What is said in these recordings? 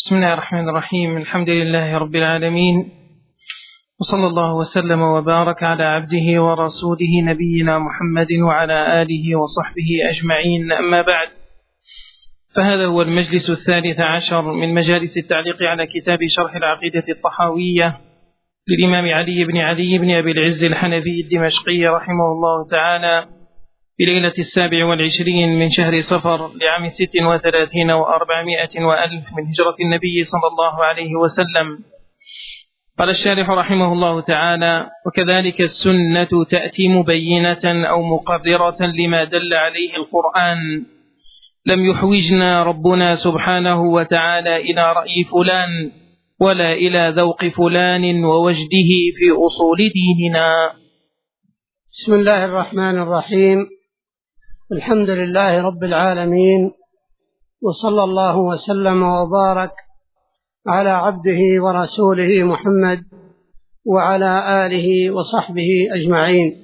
بسم الله الرحمن الرحيم. الحمد لله رب العالمين، وصلى الله وسلم وبارك على عبده ورسوله نبينا محمد وعلى آله وصحبه أجمعين. أما بعد، فهذا هو المجلس 13 من مجالس التعليق على كتاب شرح العقيدة الطحاوية للإمام علي بن أبي العز الحنفي الدمشقي رحمه الله تعالى، بليلة 27 من شهر صفر لعام 36 و400 وألف من هجرة النبي صلى الله عليه وسلم. قال الشارح رحمه الله تعالى: وكذلك السنة تأتي مبينة أو مقررة لما دل عليه القرآن. لم يحوجنا ربنا سبحانه وتعالى إلى رأي فلان ولا إلى ذوق فلان ووجده في أصول ديننا. بسم الله الرحمن الرحيم. الحمد لله رب العالمين، وصلى الله وسلم وبارك على عبده ورسوله محمد وعلى آله وصحبه أجمعين.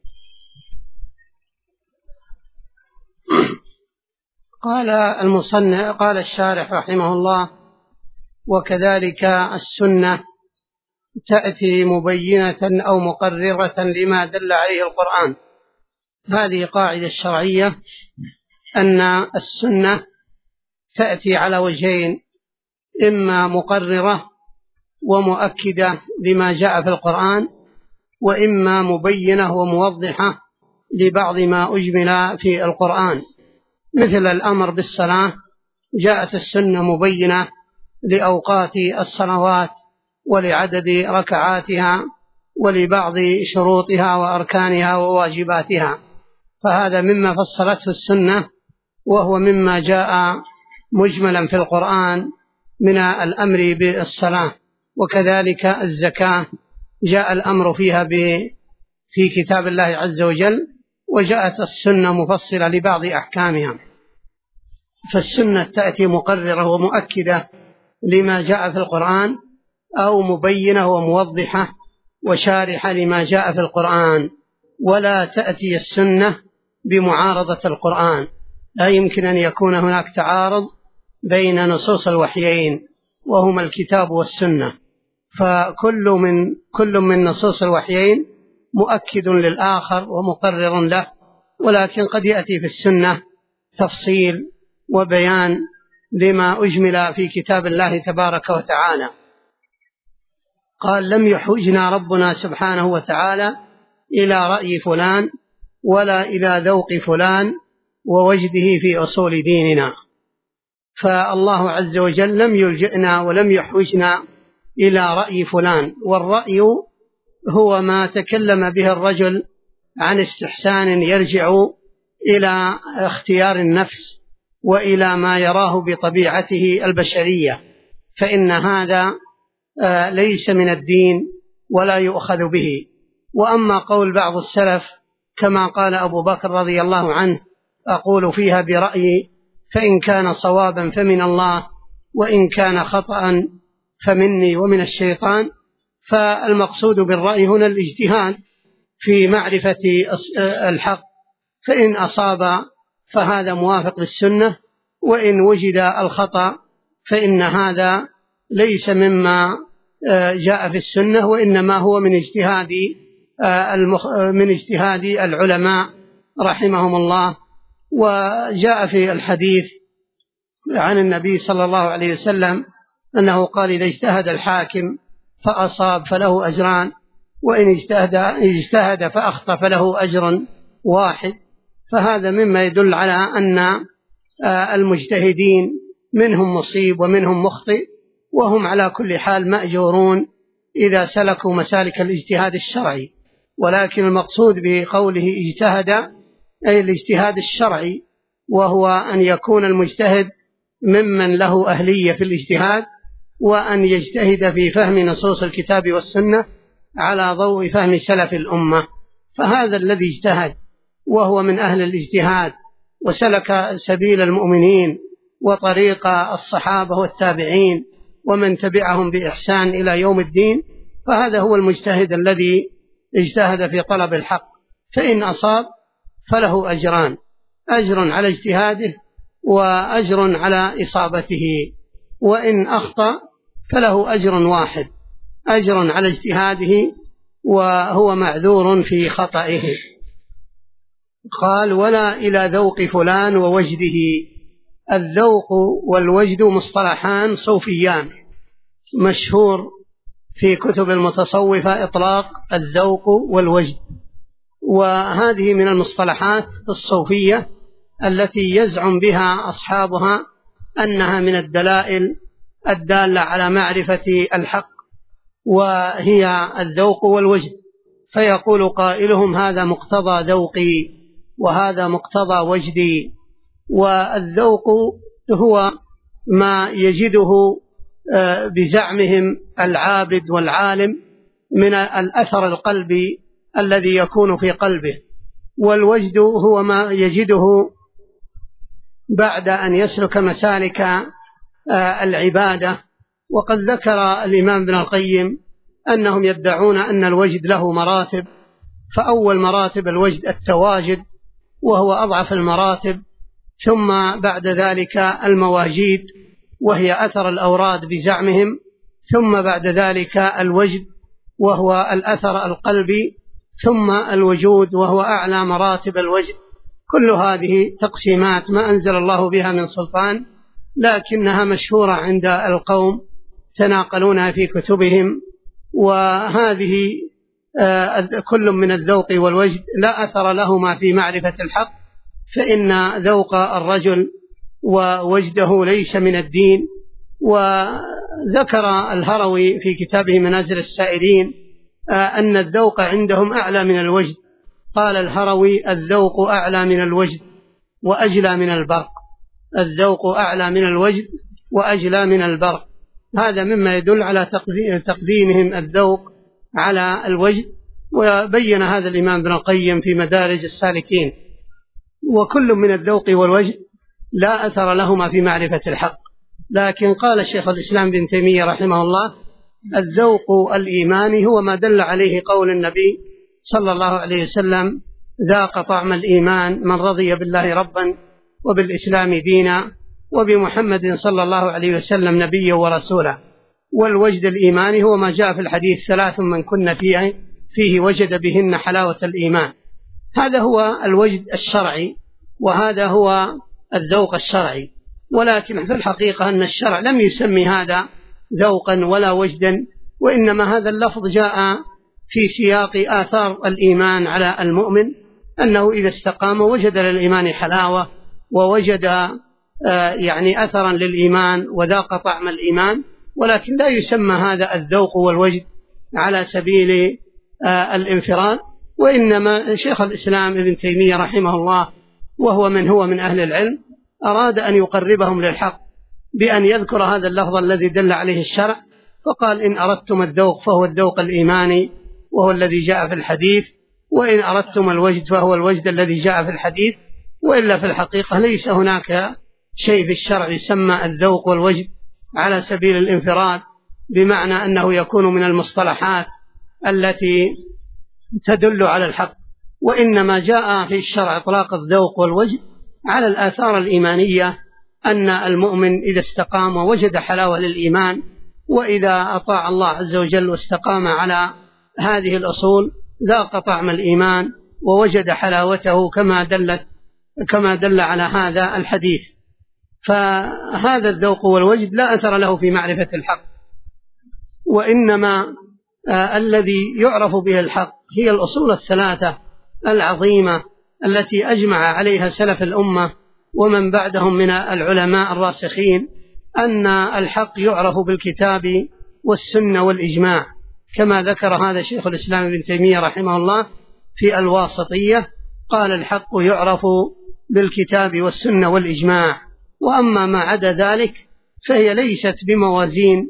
قال الشارح رحمه الله: وكذلك السنة تأتي مبينة أو مقررة لما دل عليه القرآن. هذه قاعدة شرعية، أن السنة تأتي على وجهين: إما مقررة ومؤكدة لما جاء في القرآن، وإما مبينة وموضحة لبعض ما أجمل في القرآن، مثل الأمر بالصلاة جاءت السنة مبينة لأوقات الصلوات ولعدد ركعاتها ولبعض شروطها وأركانها وواجباتها، فهذا مما فصلته السنة، وهو مما جاء مجملا في القرآن من الأمر بالصلاة. وكذلك الزكاة جاء الأمر فيها في كتاب الله عز وجل، وجاءت السنة مفصلة لبعض أحكامها. فالسنة تأتي مقررة ومؤكدة لما جاء في القرآن، أو مبينة وموضحة وشارحة لما جاء في القرآن. ولا تأتي السنة بمعارضة القرآن، لا يمكن أن يكون هناك تعارض بين نصوص الوحيين وهما الكتاب والسنة، فكل من نصوص الوحيين مؤكد للآخر ومقرر له، ولكن قد يأتي في السنة تفصيل وبيان لما أجمل في كتاب الله تبارك وتعالى. قال: لم يحوجنا ربنا سبحانه وتعالى إلى رأي فلان ولا إلى ذوق فلان ووجده في أصول ديننا. فالله عز وجل لم يلجئنا ولم يحوجنا إلى رأي فلان، والرأي هو ما تكلم به الرجل عن استحسان يرجع إلى اختيار النفس وإلى ما يراه بطبيعته البشرية، فإن هذا ليس من الدين ولا يؤخذ به. وأما قول بعض السلف كما قال أبو بكر رضي الله عنه: أقول فيها برأيي، فإن كان صوابا فمن الله، وإن كان خطأ فمني ومن الشيطان. فالمقصود بالرأي هنا الاجتهاد في معرفة الحق، فإن أصاب فهذا موافق للسنة، وإن وجد الخطأ فإن هذا ليس مما جاء في السنة، وإنما هو من اجتهاد العلماء رحمهم الله. وجاء في الحديث عن النبي صلى الله عليه وسلم أنه قال: إذا اجتهد الحاكم فأصاب فله أجران، وإن اجتهد فأخطأ فله أجر واحد. فهذا مما يدل على أن المجتهدين منهم مصيب ومنهم مخطئ، وهم على كل حال مأجورون إذا سلكوا مسالك الاجتهاد الشرعي. ولكن المقصود بقوله اجتهد أي الاجتهاد الشرعي، وهو أن يكون المجتهد ممن له أهلية في الاجتهاد، وأن يجتهد في فهم نصوص الكتاب والسنة على ضوء فهم سلف الأمة. فهذا الذي اجتهد وهو من أهل الاجتهاد وسلك سبيل المؤمنين وطريق الصحابة والتابعين ومن تبعهم بإحسان إلى يوم الدين، فهذا هو المجتهد الذي اجتهد في طلب الحق. فإن أصاب فله أجران: أجر على اجتهاده وأجر على إصابته. وإن أخطأ فله أجر واحد، أجر على اجتهاده وهو معذور في خطئه. قال: ولا إلى ذوق فلان ووجده. الذوق والوجد مصطلحان صوفيان، مشهور في كتب المتصوفة إطلاق الذوق والوجد، وهذه من المصطلحات الصوفية التي يزعم بها أصحابها أنها من الدلائل الدالة على معرفة الحق، وهي الذوق والوجد. فيقول قائلهم: هذا مقتضى ذوقي وهذا مقتضى وجدي. والذوق هو ما يجده بزعمهم العابد والعالم من الأثر القلبي الذي يكون في قلبه، والوجد هو ما يجده بعد أن يسلك مسالك العبادة. وقد ذكر الإمام ابن القيم أنهم يدعون أن الوجد له مراتب، فأول مراتب الوجد التواجد وهو أضعف المراتب، ثم بعد ذلك المواجيد وهي أثر الأوراد بزعمهم، ثم بعد ذلك الوجد وهو الأثر القلبي، ثم الوجود وهو أعلى مراتب الوجد. كل هذه تقسيمات ما أنزل الله بها من سلطان، لكنها مشهورة عند القوم تناقلونها في كتبهم. وهذه كل من الذوق والوجد لا أثر لهما في معرفة الحق، فإن ذوق الرجل ووجده ليس من الدين. وذكر الهروي في كتابه منازل السائرين أن الذوق عندهم أعلى من الوجد. قال الهروي: الذوق أعلى من الوجد وأجلى من البرق. الذوق أعلى من الوجد وأجلى من البرق. هذا مما يدل على تقديمهم الذوق على الوجد، وبين هذا الإمام ابن القيم في مدارج السالكين. وكل من الذوق والوجد لا أثر لهما في معرفة الحق. لكن قال الشيخ الإسلام بن تيمية رحمه الله: الذوق الإيماني هو ما دل عليه قول النبي صلى الله عليه وسلم: ذاق طعم الإيمان من رضي بالله ربا وبالإسلام دينا وبمحمد صلى الله عليه وسلم نبيا ورسولا. والوجد الإيماني هو ما جاء في الحديث: 3 من كن فيه وجد بهن حلاوة الإيمان. هذا هو الوجد الشرعي، وهذا هو الذوق الشرعي. ولكن في الحقيقة أن الشرع لم يسمي هذا ذوقا ولا وجدا، وإنما هذا اللفظ جاء في سياق آثار الإيمان على المؤمن، أنه إذا استقام وجد للإيمان حلاوة، ووجد يعني أثرا للإيمان وذاق طعم الإيمان. ولكن لا يسمى هذا الذوق والوجد على سبيل الانفراد. وإنما شيخ الإسلام ابن تيمية رحمه الله، وهو من أهل العلم، أراد أن يقربهم للحق بأن يذكر هذا اللفظ الذي دل عليه الشرع، فقال: إن أردتم الذوق فهو الذوق الإيماني وهو الذي جاء في الحديث، وإن أردتم الوجد فهو الوجد الذي جاء في الحديث. وإلا في الحقيقة ليس هناك شيء في الشرع يسمى الذوق والوجد على سبيل الانفراد، بمعنى أنه يكون من المصطلحات التي تدل على الحق. وإنما جاء في الشرع إطلاق الذوق والوجد على الآثار الإيمانية، أن المؤمن إذا استقام ووجد حلاوة للإيمان، وإذا أطاع الله عز وجل واستقام على هذه الأصول ذاق طعم الإيمان ووجد حلاوته كما دل على هذا الحديث. فهذا الذوق والوجد لا أثر له في معرفة الحق، وإنما الذي يعرف به الحق هي الأصول 3 العظيمة التي أجمع عليها سلف الأمة ومن بعدهم من العلماء الراسخين، أن الحق يعرف بالكتاب والسنة والإجماع، كما ذكر هذا شيخ الإسلام ابن تيمية رحمه الله في الواسطية. قال: الحق يعرف بالكتاب والسنة والإجماع، وأما ما عدا ذلك فهي ليست بموازين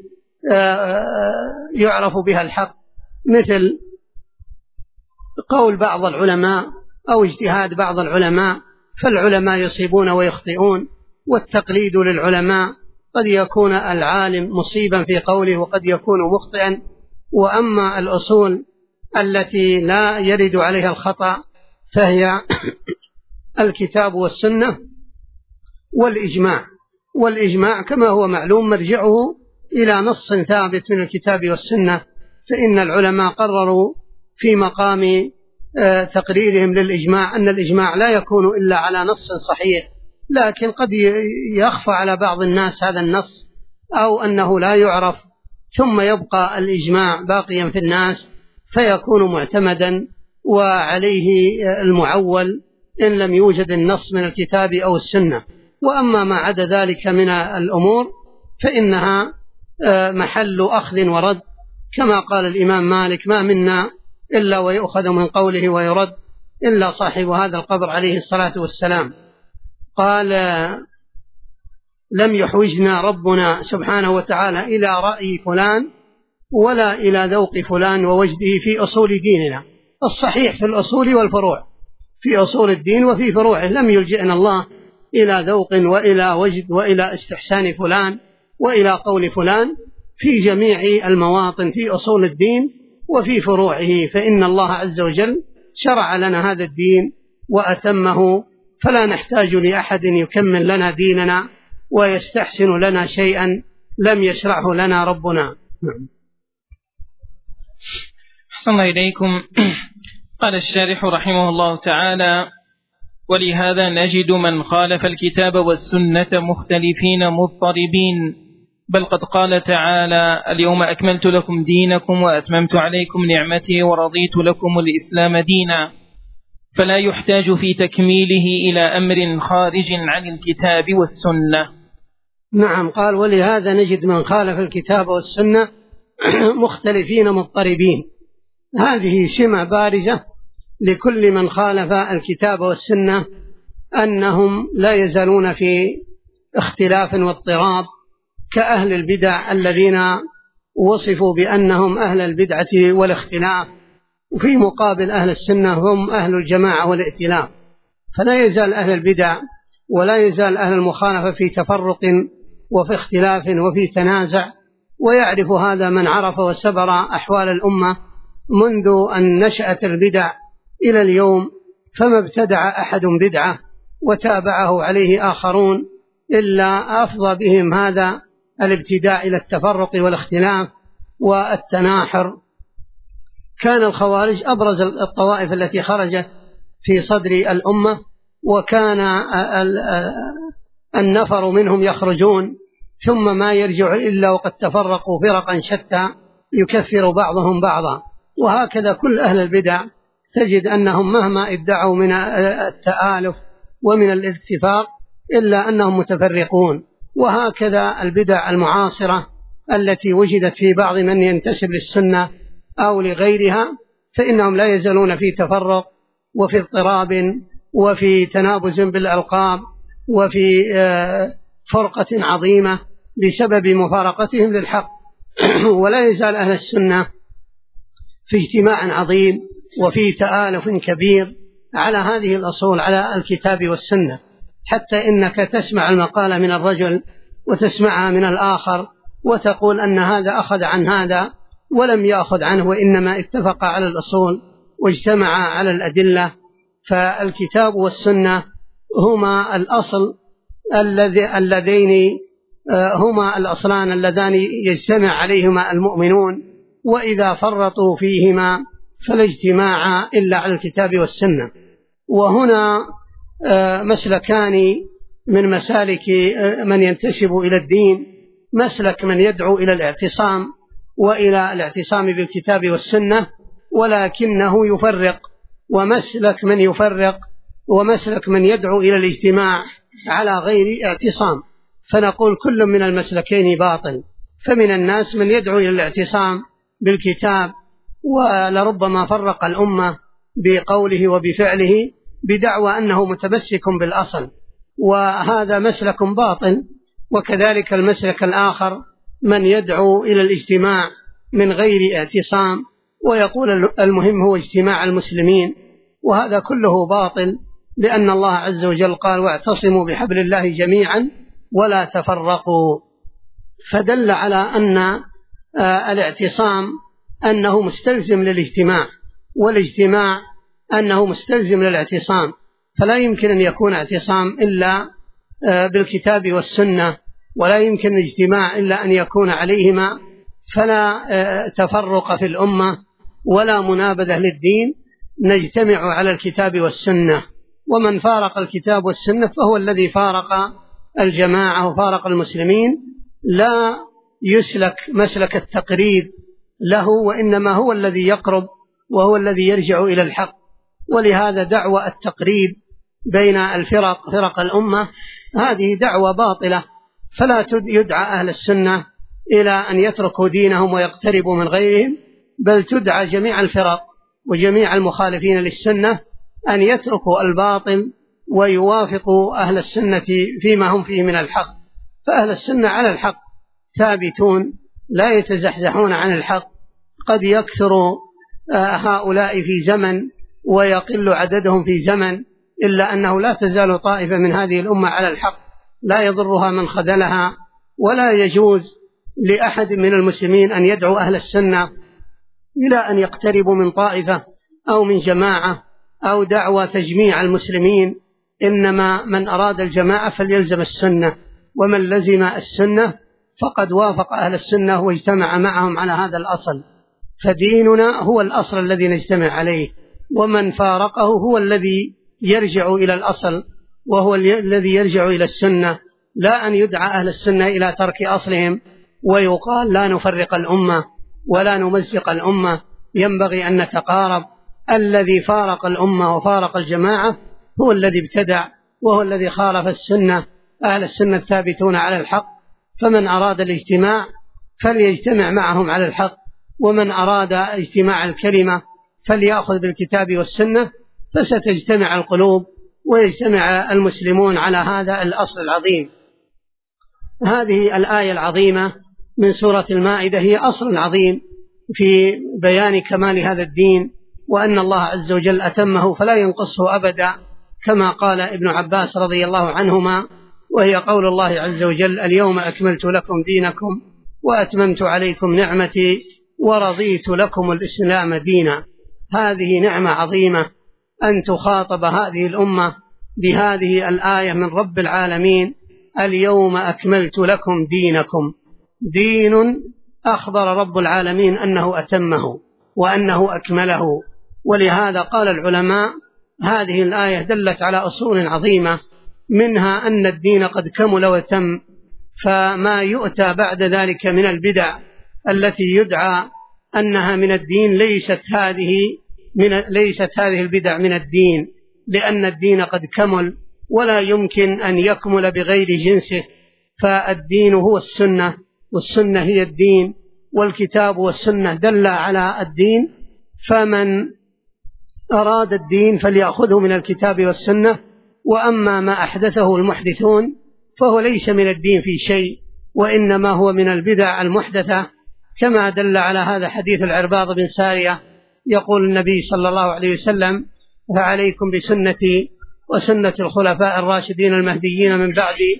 يعرف بها الحق، مثل قول بعض العلماء أو اجتهاد بعض العلماء، فالعلماء يصيبون ويخطئون، والتقليد للعلماء قد يكون العالم مصيبا في قوله وقد يكون مخطئا. وأما الأصول التي لا يرد عليها الخطأ فهي الكتاب والسنة والإجماع. والإجماع كما هو معلوم مرجعه إلى نص ثابت من الكتاب والسنة، فإن العلماء قرروا في مقام تقريرهم للإجماع أن الإجماع لا يكون إلا على نص صحيح، لكن قد يخفى على بعض الناس هذا النص أو أنه لا يعرف، ثم يبقى الإجماع باقيا في الناس فيكون معتمدا وعليه المعول إن لم يوجد النص من الكتاب أو السنة. وأما ما عدا ذلك من الأمور فإنها محل أخذ ورد، كما قال الإمام مالك: ما منا إلا ويؤخذ من قوله ويرد إلا صاحب هذا القبر عليه الصلاة والسلام. قال: لم يحوجنا ربنا سبحانه وتعالى إلى رأي فلان ولا إلى ذوق فلان ووجده في أصول ديننا. الصحيح في الأصول والفروع، في أصول الدين وفي فروعه، لم يلجئنا الله إلى ذوق وإلى وجد وإلى استحسان فلان وإلى قول فلان، في جميع المواطن في أصول الدين وفي فروعه، فإن الله عز وجل شرع لنا هذا الدين وأتمه، فلا نحتاج لأحد يكمل لنا ديننا ويستحسن لنا شيئا لم يشرعه لنا ربنا. أحسن إليكم. قال الشارح رحمه الله تعالى: ولهذا نجد من خالف الكتاب والسنة مختلفين مضطربين، بل قد قال تعالى: اليوم أكملت لكم دينكم وأتممت عليكم نعمتي ورضيت لكم الإسلام دينا، فلا يحتاج في تكميله إلى أمر خارج عن الكتاب والسنة. نعم، قال: ولهذا نجد من خالف الكتاب والسنة مختلفين مضطربين. هذه سمة بارزة لكل من خالف الكتاب والسنة، أنهم لا يزالون في اختلاف واضطراب، كأهل البدع الذين وصفوا بأنهم أهل البدعة والاختلاف، وفي مقابل أهل السنة هم أهل الجماعة والائتلاف. فلا يزال أهل البدع ولا يزال أهل المخالفة في تفرق وفي اختلاف وفي تنازع، ويعرف هذا من عرف وسبر أحوال الأمة منذ أن نشأت البدع إلى اليوم، فما ابتدع أحد بدعة وتابعه عليه آخرون إلا أفضى بهم هذا الابتداع إلى التفرق والاختلاف والتناحر. كان الخوارج أبرز الطوائف التي خرجت في صدر الأمة، وكان النفر منهم يخرجون ثم ما يرجع إلا وقد تفرقوا فرقا شتى يكفر بعضهم بعضا. وهكذا كل أهل البدع تجد أنهم مهما ادعوا من التآلف ومن الاتفاق إلا أنهم متفرقون. وهكذا البدع المعاصرة التي وجدت في بعض من ينتسب للسنة أو لغيرها، فإنهم لا يزالون في تفرق وفي اضطراب وفي تنابز بالألقاب وفي فرقة عظيمة بسبب مفارقتهم للحق. ولا يزال أهل السنة في اجتماع عظيم وفي تآلف كبير على هذه الأصول، على الكتاب والسنة، حتى إنك تسمع المقالة من الرجل وتسمعها من الآخر وتقول أن هذا أخذ عن هذا ولم يأخذ عنه، وإنما اتفق على الأصول واجتمع على الأدلة. فالكتاب والسنة هما الأصل اللذين هما الأصلان اللذان يجتمع عليهما المؤمنون، وإذا فرطوا فيهما فلا اجتماع إلا على الكتاب والسنة. وهنا مسلكان من مسالك من ينتسب إلى الدين: مسلك من يدعو إلى الاعتصام وإلى الاعتصام بالكتاب والسنة ولكنه يفرق، ومسلك من يفرق، ومسلك من يدعو إلى الاجتماع على غير اعتصام. فنقول كل من المسلكين باطل. فمن الناس من يدعو إلى الاعتصام بالكتاب ولربما فرق الأمة بقوله وبفعله بدعوى أنه متمسك بالأصل، وهذا مسلك باطل. وكذلك المسلك الآخر من يدعو إلى الاجتماع من غير اعتصام ويقول المهم هو اجتماع المسلمين، وهذا كله باطل، لأن الله عز وجل قال: واعتصموا بحبل الله جميعا ولا تفرقوا. فدل على أن الاعتصام أنه مستلزم للاجتماع، والاجتماع أنه مستلزم للاعتصام، فلا يمكن أن يكون اعتصام إلا بالكتاب والسنة، ولا يمكن الاجتماع إلا أن يكون عليهما، فلا تفرق في الأمة ولا منابذة للدين، نجتمع على الكتاب والسنة. ومن فارق الكتاب والسنة فهو الذي فارق الجماعة وفارق المسلمين، لا يسلك مسلك التقريب له، وإنما هو الذي يقرب وهو الذي يرجع إلى الحق. ولهذا دعوة التقريب بين الفرق، فرق الأمة، هذه دعوة باطلة، فلا يدعى أهل السنة إلى أن يتركوا دينهم ويقتربوا من غيرهم، بل تدعى جميع الفرق وجميع المخالفين للسنة أن يتركوا الباطل ويوافقوا أهل السنة فيما هم فيه من الحق. فأهل السنة على الحق ثابتون، لا يتزحزحون عن الحق. قد يكثر هؤلاء في زمن ويقل عددهم في زمن، إلا أنه لا تزال طائفة من هذه الأمة على الحق، لا يضرها من خذلها، ولا يجوز لأحد من المسلمين أن يدعو أهل السنة إلى أن يقتربوا من طائفة أو من جماعة أو دعوة تجميع المسلمين. إنما من أراد الجماعة فليلزم السنة، ومن لزم السنة فقد وافق أهل السنة واجتمع معهم على هذا الأصل. فديننا هو الأصل الذي نجتمع عليه، ومن فارقه هو الذي يرجع إلى الأصل، وهو الذي يرجع إلى السنة. لا أن يدعى أهل السنة إلى ترك أصلهم ويقال لا نفرق الأمة ولا نمزق الأمة، ينبغي أن نتقارب. الذي فارق الأمة وفارق الجماعة هو الذي ابتدع، وهو الذي خالف السنة. أهل السنة ثابتون على الحق، فمن أراد الاجتماع فليجتمع معهم على الحق، ومن أراد اجتماع الكلمة فليأخذ بالكتاب والسنة، فستجتمع القلوب ويجتمع المسلمون على هذا الأصل العظيم. هذه الآية العظيمة من سورة المائدة هي أصل عظيم في بيان كمال هذا الدين، وأن الله عز وجل أتمه فلا ينقصه أبدا، كما قال ابن عباس رضي الله عنهما، وهي قول الله عز وجل: اليوم أكملت لكم دينكم وأتممت عليكم نعمتي ورضيت لكم الإسلام دينا. هذه نعمة عظيمة أن تخاطب هذه الأمة بهذه الآية من رب العالمين: اليوم أكملت لكم دينكم. دين أخبر رب العالمين أنه أتمه وأنه أكمله. ولهذا قال العلماء: هذه الآية دلت على أصول عظيمة، منها أن الدين قد كمل وتم، فما يؤتى بعد ذلك من البدع التي يدعى أنها من الدين ليست هذه البدع من الدين، لأن الدين قد كمل ولا يمكن أن يكمل بغير جنسه. فالدين هو السنة، والسنة هي الدين، والكتاب والسنة دل على الدين، فمن أراد الدين فليأخذه من الكتاب والسنة. وأما ما أحدثه المحدثون فهو ليس من الدين في شيء، وإنما هو من البدع المحدثة، كما دل على هذا حديث العرباض بن سارية، يقول النبي صلى الله عليه وسلم: فعليكم بسنتي وسنة الخلفاء الراشدين المهديين من بعدي،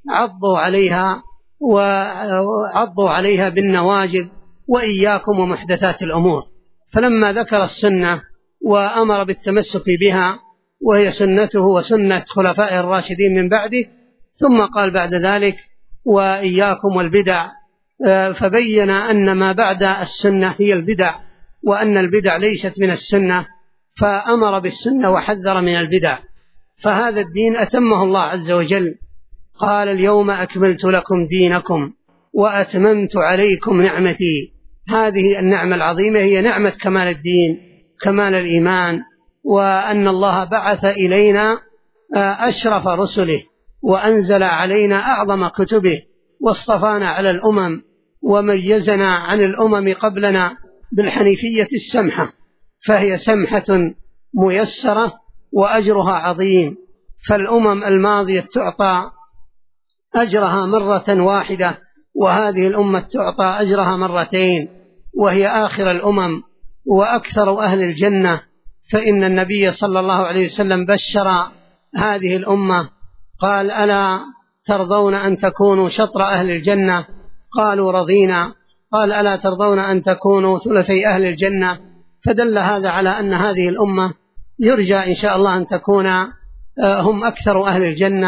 عضوا عليها بالنواجذ وإياكم ومحدثات الأمور. فلما ذكر السنة وأمر بالتمسك بها، وهي سنته وسنة خلفاء الراشدين من بعده، ثم قال بعد ذلك: وإياكم والبدع، فبين أن ما بعد السنة هي البدع، وأن البدع ليست من السنة، فأمر بالسنة وحذر من البدع. فهذا الدين أتمه الله عز وجل، قال: اليوم أكملت لكم دينكم وأتممت عليكم نعمتي. هذه النعمة العظيمة هي نعمة كمال الدين، كمال الإيمان، وأن الله بعث إلينا أشرف رسله، وأنزل علينا أعظم كتبه، واصطفانا على الأمم، وميزنا عن الأمم قبلنا بالحنيفية السمحة، فهي سمحة ميسرة وأجرها عظيم. فالأمم الماضية تعطى أجرها مرة واحدة، وهذه الأمة تعطى أجرها مرتين، وهي آخر الأمم وأكثر أهل الجنة. فإن النبي صلى الله عليه وسلم بشر هذه الأمة، قال: ألا ترضون أن تكونوا شطر أهل الجنة؟ قالوا: رضينا. قال: ألا ترضون أن تكونوا ثلثي أهل الجنة؟ فدل هذا على أن هذه الأمة يرجى إن شاء الله أن تكون هم أكثر أهل الجنة،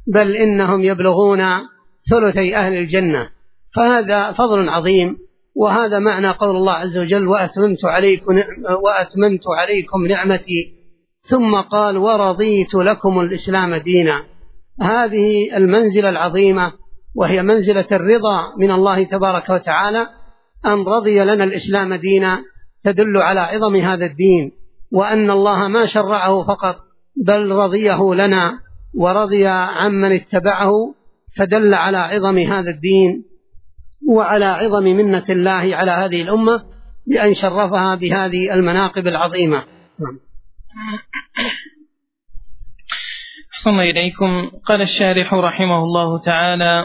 بل إنهم يبلغون ثلثي أهل الجنة، فهذا فضل عظيم. وهذا معنى قول الله عز وجل: وأتممت عليكم نعمتي، ثم قال: ورضيت لكم الإسلام دينا. هذه المنزلة العظيمة، وهي منزلة الرضا من الله تبارك وتعالى، أن رضي لنا الإسلام دينا، تدل على عظم هذا الدين، وأن الله ما شرعه فقط بل رضيه لنا ورضي عمن اتبعه، فدل على عظم هذا الدين وعلى عظم منة الله على هذه الأمة بأن شرفها بهذه المناقب العظيمة. أحسن إليكم. قال الشارح رحمه الله تعالى: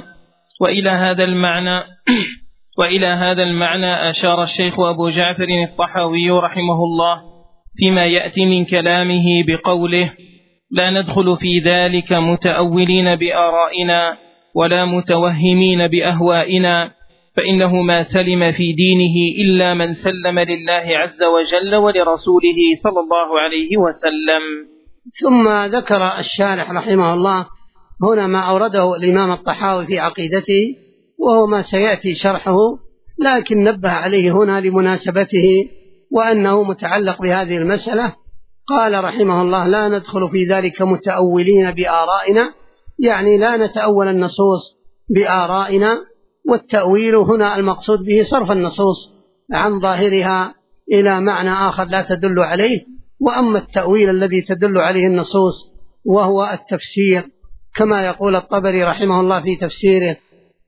وإلى هذا المعنى أشار الشيخ أبو جعفر الطحاوي رحمه الله فيما يأتي من كلامه بقوله: لا ندخل في ذلك متأولين بآرائنا ولا متوهمين بأهوائنا، فإنه ما سلم في دينه إلا من سلم لله عز وجل ولرسوله صلى الله عليه وسلم. ثم ذكر الشارح رحمه الله هنا ما أورده الإمام الطحاوي في عقيدته، وهو ما سيأتي شرحه، لكن نبه عليه هنا لمناسبته وأنه متعلق بهذه المسألة. قال رحمه الله: لا ندخل في ذلك متأولين بآرائنا، يعني لا نتأول النصوص بآرائنا. والتأويل هنا المقصود به صرف النصوص عن ظاهرها إلى معنى آخر لا تدل عليه. وأما التأويل الذي تدل عليه النصوص وهو التفسير، كما يقول الطبري رحمه الله في تفسيره: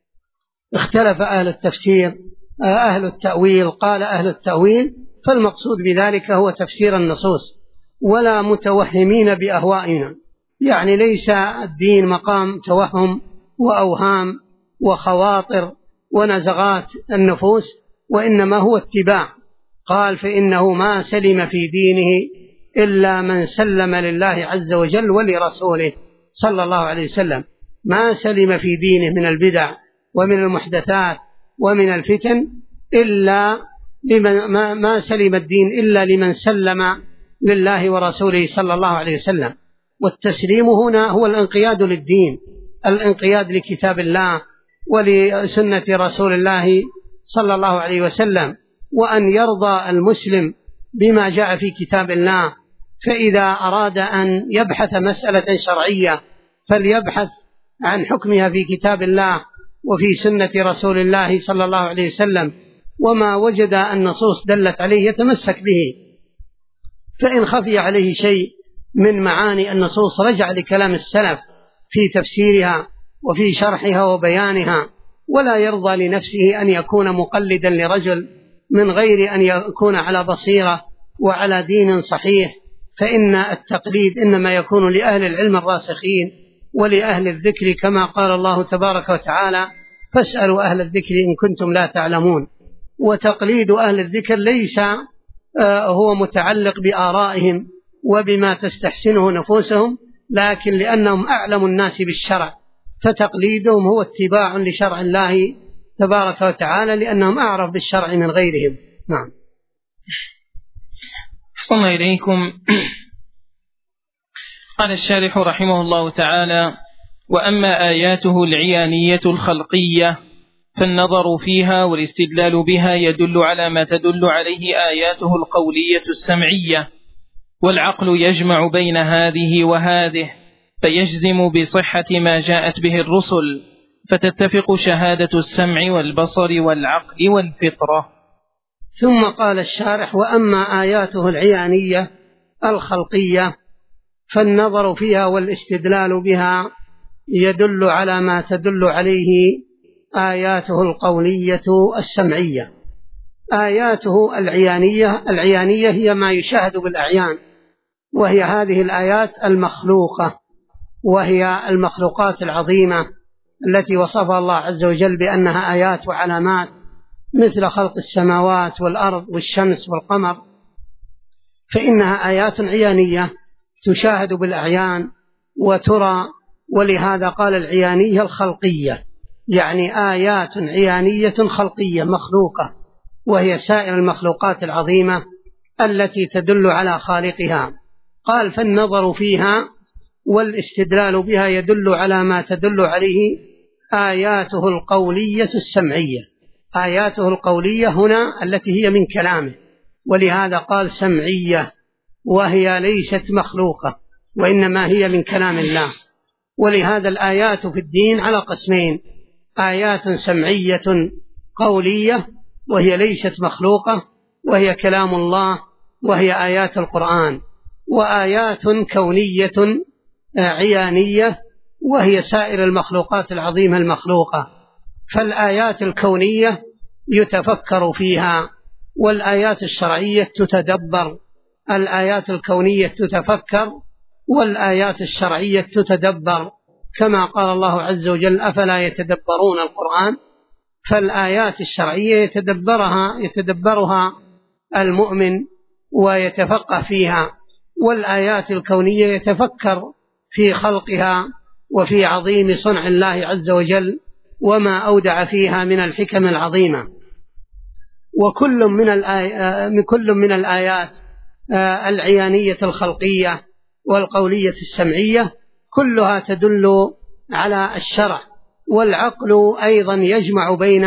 اختلف أهل التفسير أهل التأويل. قال: أهل التأويل فالمقصود بذلك هو تفسير النصوص. ولا متوهمين بأهوائنا، يعني ليس الدين مقام توهم وأوهام وخواطر ونزغات النفوس، وإنما هو اتباع. قال: فإنه ما سلم في دينه إلا من سلم لله عز وجل ولرسوله صلى الله عليه وسلم. ما سلم في دينه من البدع ومن المحدثات ومن الفتن إلا ما سلم الدين إلا لمن سلم لله ورسوله صلى الله عليه وسلم. والتسليم هنا هو الانقياد للدين، الانقياد لكتاب الله ولسنة رسول الله صلى الله عليه وسلم، وأن يرضى المسلم بما جاء في كتاب الله. فإذا أراد أن يبحث مسألة شرعية فليبحث عن حكمها في كتاب الله وفي سنة رسول الله صلى الله عليه وسلم، وما وجد النصوص دلت عليه يتمسك به. فإن خفي عليه شيء من معاني النصوص رجع لكلام السلف في تفسيرها وفي شرحها وبيانها، ولا يرضى لنفسه أن يكون مقلدا لرجل من غير أن يكون على بصيرة وعلى دين صحيح. فإن التقليد إنما يكون لأهل العلم الراسخين ولأهل الذكر، كما قال الله تبارك وتعالى: فاسألوا أهل الذكر إن كنتم لا تعلمون. وتقليد أهل الذكر ليس هو متعلق بآرائهم وبما تستحسنه نفوسهم، لكن لأنهم أعلم الناس بالشرع، فتقليدهم هو اتباع لشرع الله تبارك وتعالى، لأنهم أعرف بالشرع من غيرهم. نعم. أحسن إليكم. قال الشارح رحمه الله تعالى: وأما آياته العيانية الخلقية فالنظر فيها والاستدلال بها يدل على ما تدل عليه آياته القولية السمعية، والعقل يجمع بين هذه وهذه فيجزم بصحة ما جاءت به الرسل، فتتفق شهادة السمع والبصر والعقل والفطرة. ثم قال الشارح: وأما آياته العيانية الخلقية فالنظر فيها والاستدلال بها يدل على ما تدل عليه آياته القولية السمعية. آياته العيانية هي ما يشاهد بالأعيان، وهي هذه الآيات المخلوقة، وهي المخلوقات العظيمة التي وصفها الله عز وجل بأنها آيات وعلامات، مثل خلق السماوات والأرض والشمس والقمر، فإنها آيات عيانية تشاهد بالأعيان وترى. ولهذا قال العيانية الخلقية، يعني آيات عيانية خلقية مخلوقة، وهي سائر المخلوقات العظيمة التي تدل على خالقها. قال: فالنظر فيها والاستدلال بها يدل على ما تدل عليه آياته القولية السمعية. آياته القولية هنا التي هي من كلامه، ولهذا قال سمعية، وهي ليست مخلوقة وإنما هي من كلام الله. ولهذا الآيات في الدين على قسمين: آيات سمعية قولية وهي ليست مخلوقة وهي كلام الله وهي آيات القرآن، وآيات كونية عيانية وهي سائر المخلوقات العظيمة المخلوقة. فالآيات الكونية يتفكر فيها، والآيات الشرعية تتدبر. الآيات الكونية تتفكر والآيات الشرعية تتدبر، كما قال الله عز وجل: أفلا يتدبرون القرآن. فالآيات الشرعية يتدبرها المؤمن ويتفقه فيها، والآيات الكونية يتفكر في خلقها وفي عظيم صنع الله عز وجل وما أودع فيها من الحكم العظيمة. وكل من الآيات العيانية الخلقية والقولية السمعية كلها تدل على الشرع، والعقل أيضا يجمع بين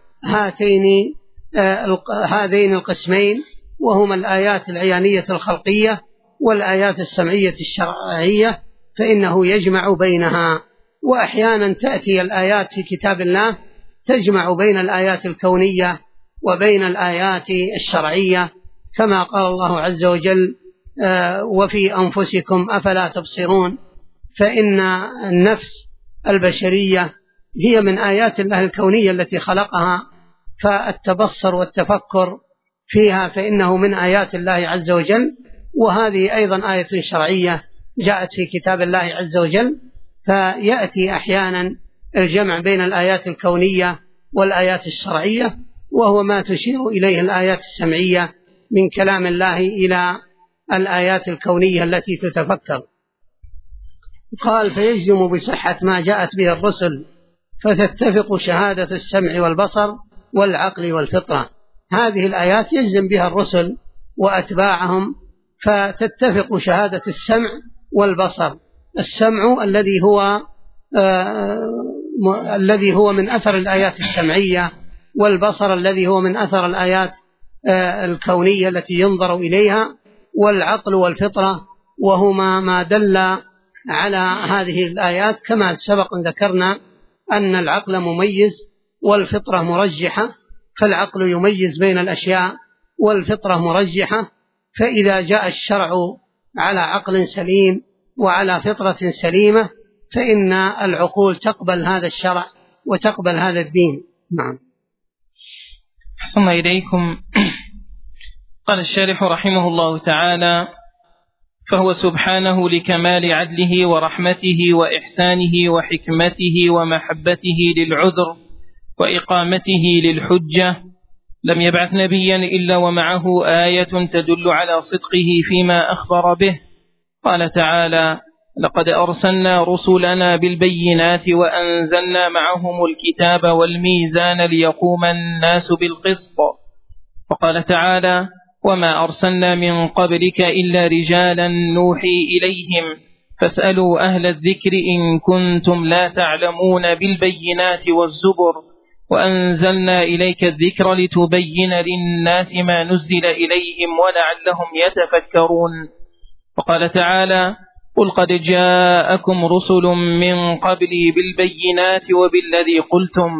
هذين القسمين، وهما الآيات العيانية الخلقية والآيات السمعية الشرعية، فإنه يجمع بينها. وأحيانا تأتي الآيات في كتاب الله تجمع بين الآيات الكونية وبين الآيات الشرعية، كما قال الله عز وجل: وفي أنفسكم أفلا تبصرون. فإن النفس البشرية هي من آيات الله الكونية التي خلقها، فالتبصر والتفكر فيها فإنه من آيات الله عز وجل. وهذه أيضا آية شرعية جاءت في كتاب الله عز وجل، فيأتي أحيانا الجمع بين الآيات الكونية والآيات الشرعية، وهو ما تشير إليه الآيات السمعية من كلام الله إلى الآيات الكونية التي تتفكر. قال: فيجزم بصحة ما جاءت به الرسل، فتتفق شهادة السمع والبصر والعقل والفطرة. هذه الآيات يجزم بها الرسل وأتباعهم، فتتفق شهادة السمع والبصر. السمع الذي هو من أثر الآيات السمعية، والبصر الذي هو من أثر الآيات الكونية التي ينظر إليها، والعقل والفطرة وهما ما دل على هذه الآيات، كما سبق ذكرنا أن العقل مميز والفطرة مرجحة، فالعقل يميز بين الأشياء والفطرة مرجحة. فإذا جاء الشرع على عقل سليم وعلى فطرة سليمة فإن العقول تقبل هذا الشرع وتقبل هذا الدين. نعم. أحسن إليكم. قال الشارح رحمه الله تعالى: فهو سبحانه لكمال عدله ورحمته وإحسانه وحكمته ومحبته للعذر وإقامته للحجة لم يبعث نبيا إلا ومعه آية تدل على صدقه فيما أخبر به. قال تعالى: لقد أرسلنا رسلنا بالبينات وأنزلنا معهم الكتاب والميزان ليقوم الناس بالقسط. وقال تعالى: وما أرسلنا من قبلك إلا رجالا نوحي إليهم فاسألوا أهل الذكر إن كنتم لا تعلمون بالبينات والزبر وأنزلنا إليك الذكر لتبين للناس ما نزل إليهم ولعلهم يتفكرون. وقال تعالى: قل قد جاءكم رسل من قبلي بالبينات وبالذي قلتم.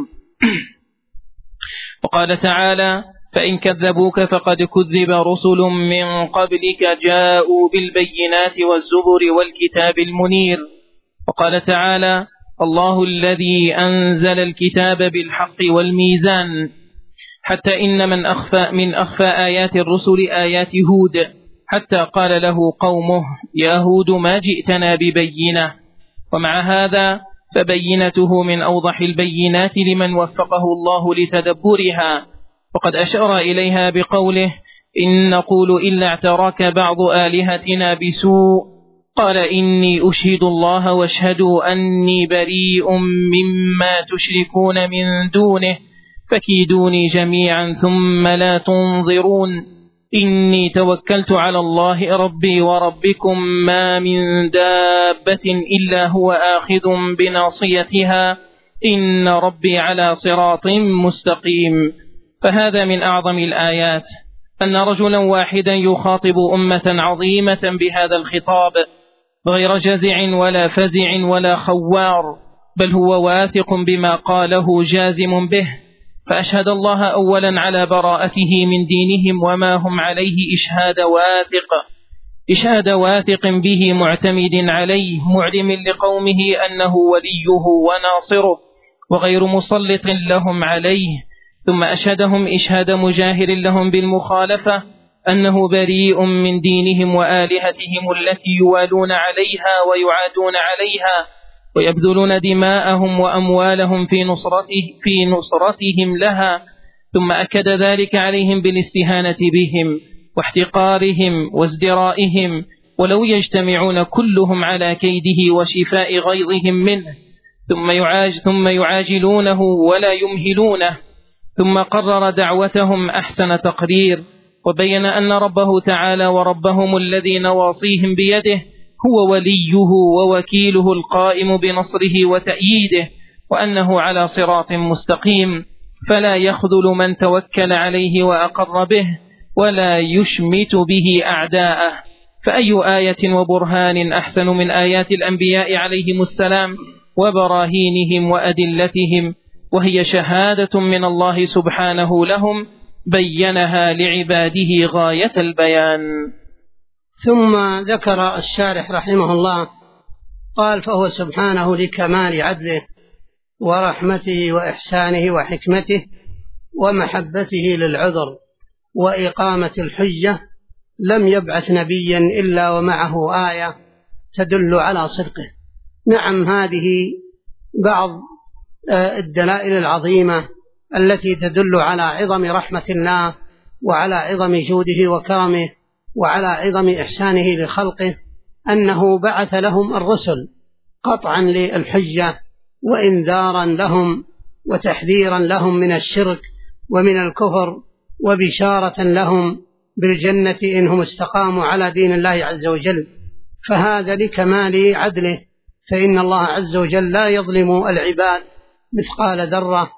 وقال تعالى: فإن كذبوك فقد كذب رسل من قبلك جاءوا بالبينات والزبر والكتاب المنير. وقال تعالى: الله الذي أنزل الكتاب بالحق والميزان. حتى إن من أخفى آيات الرسل آيات هود، حتى قال له قومه: يا هود ما جئتنا ببينة. ومع هذا فبينته من أوضح البينات لمن وفقه الله لتدبرها، وقد أشار إليها بقوله: إن نقول إلا اعتراك بعض آلهتنا بسوء. قال: إني أشهد الله واشهدوا أني بريء مما تشركون من دونه فكيدوني جميعا ثم لا تنظرون. إني توكلت على الله ربي وربكم ما من دابة إلا هو آخذ بناصيتها إن ربي على صراط مستقيم. فهذا من أعظم الآيات، أن رجلا واحدا يخاطب أمة عظيمة بهذا الخطاب غير جزع ولا فزع ولا خوار، بل هو واثق بما قاله جازم به. فأشهد الله أولا على براءته من دينهم وما هم عليه إشهاد واثق به معتمد عليه، معلم لقومه أنه وليه وناصره وغير مسلط لهم عليه. ثم أشهدهم إشهاد مجاهر لهم بالمخالفة أنه بريء من دينهم وآلهتهم التي يوالون عليها ويعادون عليها ويبذلون دماءهم وأموالهم في نصرتهم لها. ثم أكد ذلك عليهم بالاستهانة بهم واحتقارهم وازدرائهم، ولو يجتمعون كلهم على كيده وشفاء غيظهم منه ثم يعاجلونه ولا يمهلونه. ثم قرر دعوتهم أحسن تقرير، وبين أن ربه تعالى وربهم الذي نواصيهم بيده هو وليه ووكيله القائم بنصره وتأييده، وأنه على صراط مستقيم، فلا يخذل من توكل عليه وأقر به ولا يشمت به أعداءه. فأي آية وبرهان أحسن من آيات الأنبياء عليهم السلام وبراهينهم وأدلتهم، وهي شهادة من الله سبحانه لهم بينها لعباده غاية البيان. ثم ذكر الشارح رحمه الله قال: فهو سبحانه لكمال عدله ورحمته وإحسانه وحكمته ومحبته للعذر وإقامة الحجة لم يبعث نبيا إلا ومعه آية تدل على صدقه. نعم، هذه بعض الدلائل العظيمة التي تدل على عظم رحمة الله وعلى عظم جوده وكرمه وعلى عظم إحسانه لخلقه، أنه بعث لهم الرسل قطعا للحجة وإنذارا لهم وتحذيرا لهم من الشرك ومن الكفر، وبشارة لهم بالجنة إنهم استقاموا على دين الله عز وجل. فهذا لكمال عدله، فإن الله عز وجل لا يظلم العباد مثقال ذرة،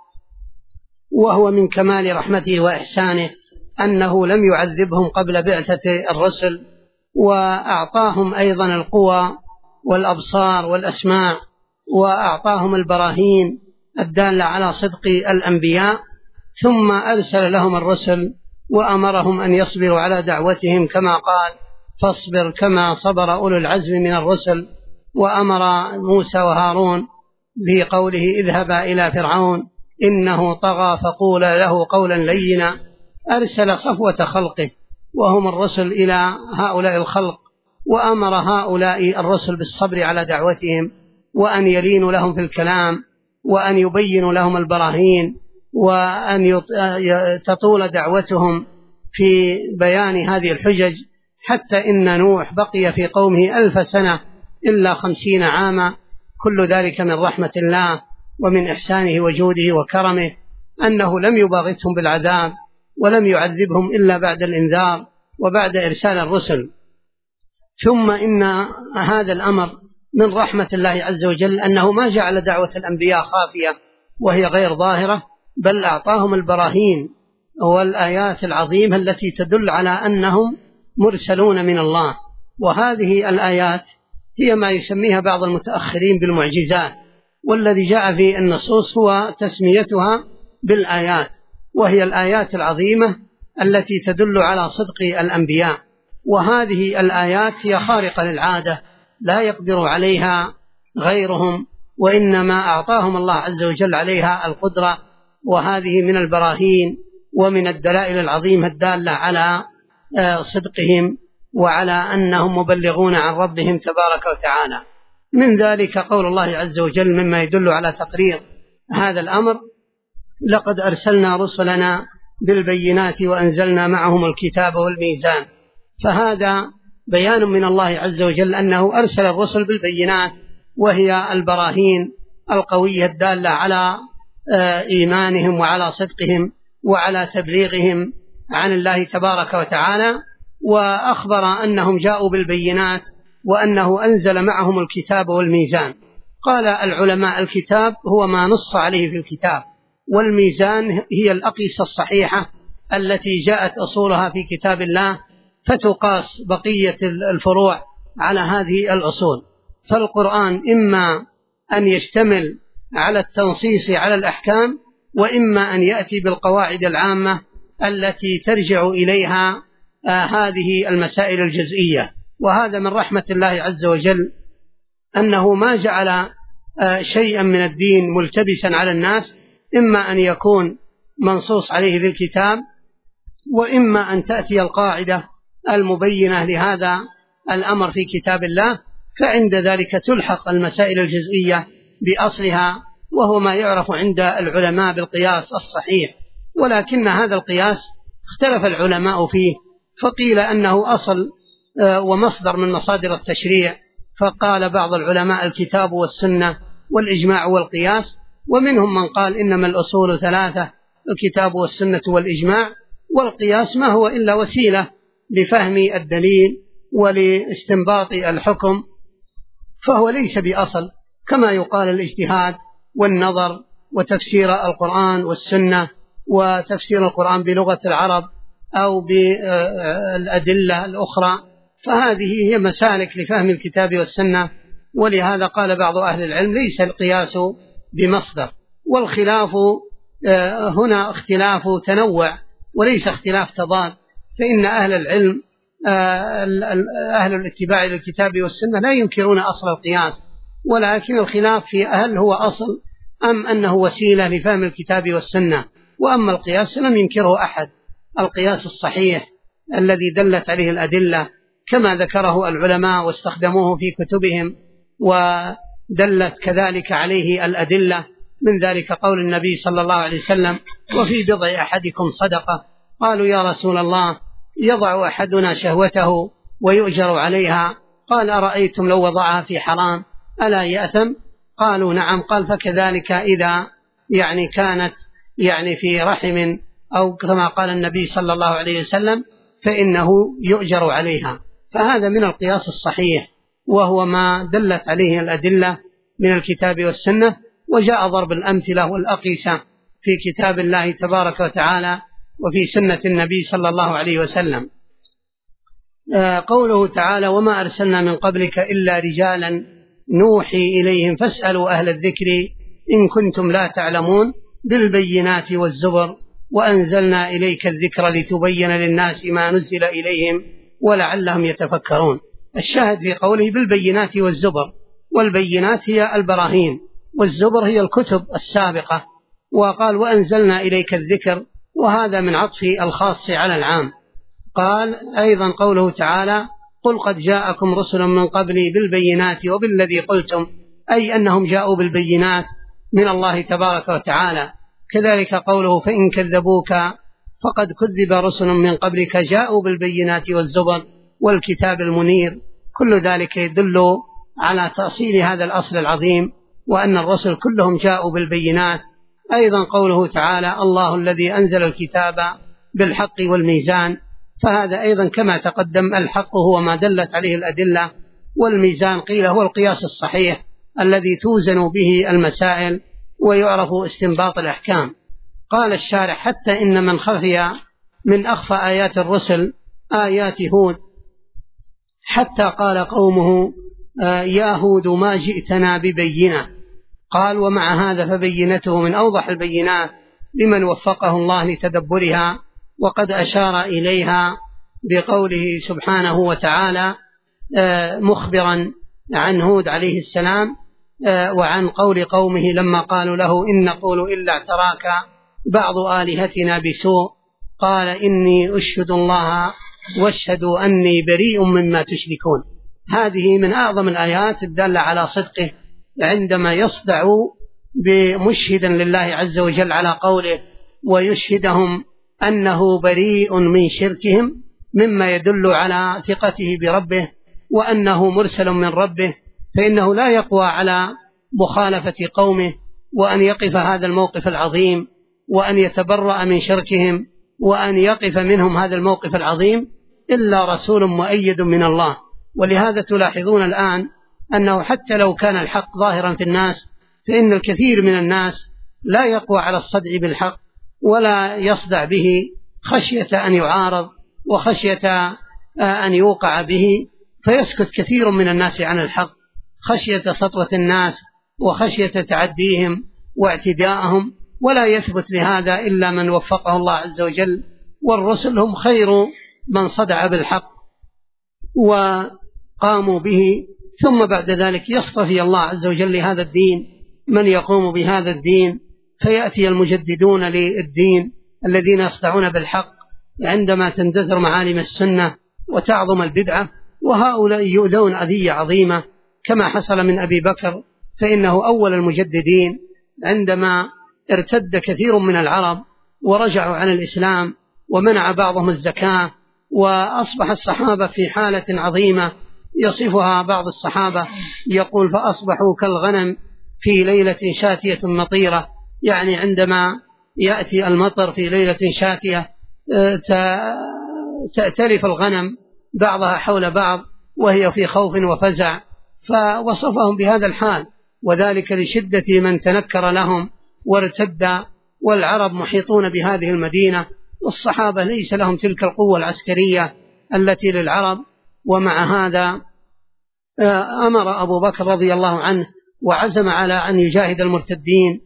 وهو من كمال رحمته وإحسانه أنه لم يعذبهم قبل بعثة الرسل، وأعطاهم أيضا القوى والأبصار والأسماع، وأعطاهم البراهين الدالة على صدق الأنبياء، ثم أرسل لهم الرسل وأمرهم أن يصبروا على دعوتهم كما قال: فاصبر كما صبر أولو العزم من الرسل. وأمر موسى وهارون بقوله: اذهبا إلى فرعون إنه طغى فقولا له قولا لينا. أرسل صفوة خلقه وهم الرسل إلى هؤلاء الخلق، وأمر هؤلاء الرسل بالصبر على دعوتهم، وأن يلينوا لهم في الكلام، وأن يبينوا لهم البراهين، وأن تطول دعوتهم في بيان هذه الحجج، حتى إن نوح بقي في قومه 1000 سنة إلا 50 عاما. كل ذلك من رحمة الله ومن إحسانه وجوده وكرمه، أنه لم يباغتهم بالعذاب ولم يعذبهم إلا بعد الإنذار وبعد إرسال الرسل. ثم إن هذا الأمر من رحمة الله عز وجل أنه ما جعل دعوة الأنبياء خافية وهي غير ظاهرة، بل أعطاهم البراهين والآيات العظيمة التي تدل على أنهم مرسلون من الله. وهذه الآيات هي ما يسميها بعض المتأخرين بالمعجزات، والذي جاء في النصوص هو تسميتها بالآيات، وهي الآيات العظيمة التي تدل على صدق الأنبياء. وهذه الآيات هي خارقة للعادة لا يقدر عليها غيرهم، وإنما أعطاهم الله عز وجل عليها القدرة. وهذه من البراهين ومن الدلائل العظيمة الدالة على صدقهم وعلى أنهم مبلغون عن ربهم تبارك وتعالى. من ذلك قول الله عز وجل مما يدل على تقرير هذا الأمر: لقد أرسلنا رسلنا بالبينات وأنزلنا معهم الكتاب والميزان. فهذا بيان من الله عز وجل أنه أرسل الرسل بالبينات، وهي البراهين القوية الدالة على إيمانهم وعلى صدقهم وعلى تبليغهم عن الله تبارك وتعالى، وأخبر أنهم جاءوا بالبينات وأنه أنزل معهم الكتاب والميزان. قال العلماء: الكتاب هو ما نص عليه في الكتاب، والميزان هي الأقيسة الصحيحة التي جاءت أصولها في كتاب الله، فتقاس بقية الفروع على هذه الأصول. فالقرآن إما أن يشتمل على التنصيص على الأحكام، وإما أن يأتي بالقواعد العامة التي ترجع إليها هذه المسائل الجزئية. وهذا من رحمة الله عز وجل أنه ما جعل شيئا من الدين ملتبسا على الناس، إما أن يكون منصوص عليه في الكتاب، وإما أن تأتي القاعدة المبينة لهذا الأمر في كتاب الله، فعند ذلك تلحق المسائل الجزئية بأصلها، وهو ما يعرف عند العلماء بالقياس الصحيح. ولكن هذا القياس اختلف العلماء فيه، فقيل أنه أصل ومصدر من مصادر التشريع، فقال بعض العلماء الكتاب والسنة والإجماع والقياس، ومنهم من قال إنما الأصول ثلاثة: الكتاب والسنة والإجماع، والقياس ما هو إلا وسيلة لفهم الدليل ولاستنباط الحكم، فهو ليس بأصل، كما يقال الاجتهاد والنظر وتفسير القرآن والسنة وتفسير القرآن بلغة العرب أو بالأدلة الأخرى، فهذه هي مسالك لفهم الكتاب والسنة. ولهذا قال بعض أهل العلم: ليس القياس بمصدر. والخلاف هنا اختلاف تنوع وليس اختلاف تضاد، فإن أهل العلم أهل الاتباع للكتاب والسنة لا ينكرون أصل القياس، ولكن الخلاف في هل هو أصل أم أنه وسيلة لفهم الكتاب والسنة. وأما القياس لم ينكره أحد، القياس الصحيح الذي دلت عليه الأدلة كما ذكره العلماء واستخدموه في كتبهم، ودلت كذلك عليه الأدلة، من ذلك قول النبي صلى الله عليه وسلم: وفي بضع أحدكم صدقة. قالوا: يا رسول الله، يضع أحدنا شهوته ويؤجر عليها؟ قال: أرأيتم لو وضعها في حرام ألا يأثم؟ قالوا: نعم. قال: فكذلك إذا كانت في رحم، أو كما قال النبي صلى الله عليه وسلم: فإنه يؤجر عليها. فهذا من القياس الصحيح، وهو ما دلت عليه الأدلة من الكتاب والسنة، وجاء ضرب الأمثلة والأقيسة في كتاب الله تبارك وتعالى وفي سنة النبي صلى الله عليه وسلم. قوله تعالى: وما أرسلنا من قبلك إلا رجالا نوحي إليهم فاسألوا أهل الذكر إن كنتم لا تعلمون بالبينات والزبر وأنزلنا إليك الذكر لتبين للناس ما نزل إليهم ولعلهم يتفكرون. الشاهد في قوله بالبينات والزبر، والبينات هي البراهين، والزبر هي الكتب السابقة. وقال: وأنزلنا إليك الذكر، وهذا من عطف الخاص على العام. قال أيضا قوله تعالى: قل قد جاءكم رسل من قبلي بالبينات وبالذي قلتم، أي أنهم جاءوا بالبينات من الله تبارك وتعالى. كذلك قوله: فإن كذبوك فقد كذب رسل من قبلك جاءوا بالبينات والزبر والكتاب المنير. كل ذلك يدل على تأصيل هذا الأصل العظيم، وأن الرسل كلهم جاءوا بالبينات. أيضا قوله تعالى: الله الذي أنزل الكتاب بالحق والميزان، فهذا أيضا كما تقدم الحق هو ما دلت عليه الأدلة، والميزان قيل هو القياس الصحيح الذي توزن به المسائل ويعرف استنباط الأحكام. قال الشارح: حتى إن من خفي من أخفى آيات الرسل آيات هود، حتى قال قومه: يا هود ما جئتنا ببينة. قال: ومع هذا فبينته من أوضح البينات لمن وفقه الله لتدبرها، وقد أشار إليها بقوله سبحانه وتعالى مخبرا عن هود عليه السلام وعن قول قومه لما قالوا له: إن نقول إلا اعتراك بعض آلهتنا بسوء، قال: إني أشهد الله واشهدوا أني بريء مما تشركون. هذه من أعظم الآيات الدالة على صدقه عندما يصدع بمشهدا لله عز وجل على قوله، ويشهدهم أنه بريء من شركهم، مما يدل على ثقته بربه وأنه مرسل من ربه، فإنه لا يقوى على مخالفة قومه، وأن يقف هذا الموقف العظيم وأن يتبرأ من شركهم وأن يقف منهم هذا الموقف العظيم إلا رسول مؤيد من الله. ولهذا تلاحظون الآن أنه حتى لو كان الحق ظاهرا في الناس فإن الكثير من الناس لا يقوى على الصدع بالحق ولا يصدع به خشية أن يعارض وخشية أن يوقع به، فيسكت كثير من الناس عن الحق خشية سطوة الناس وخشية تعديهم واعتداءهم، ولا يثبت لهذا إلا من وفقه الله عز وجل، والرسل هم خير من صدع بالحق وقاموا به. ثم بعد ذلك يصطفي الله عز وجل لهذا الدين من يقوم بهذا الدين، فيأتي المجددون للدين الذين يصدعون بالحق عندما تندثر معالم السنة وتعظم البدعة، وهؤلاء يؤذون أذية عظيمة كما حصل من أبي بكر، فإنه أول المجددين عندما ارتد كثير من العرب ورجعوا عن الإسلام ومنع بعضهم الزكاة، وأصبح الصحابة في حالة عظيمة يصفها بعض الصحابة يقول فأصبحوا كالغنم في ليلة شاتية مطيرة، يعني عندما يأتي المطر في ليلة شاتية تأتلف الغنم بعضها حول بعض وهي في خوف وفزع، فوصفهم بهذا الحال، وذلك لشدة من تنكر لهم وارتد، والعرب محيطون بهذه المدينة، والصحابة ليس لهم تلك القوة العسكرية التي للعرب. ومع هذا أمر أبو بكر رضي الله عنه وعزم على أن يجاهد المرتدين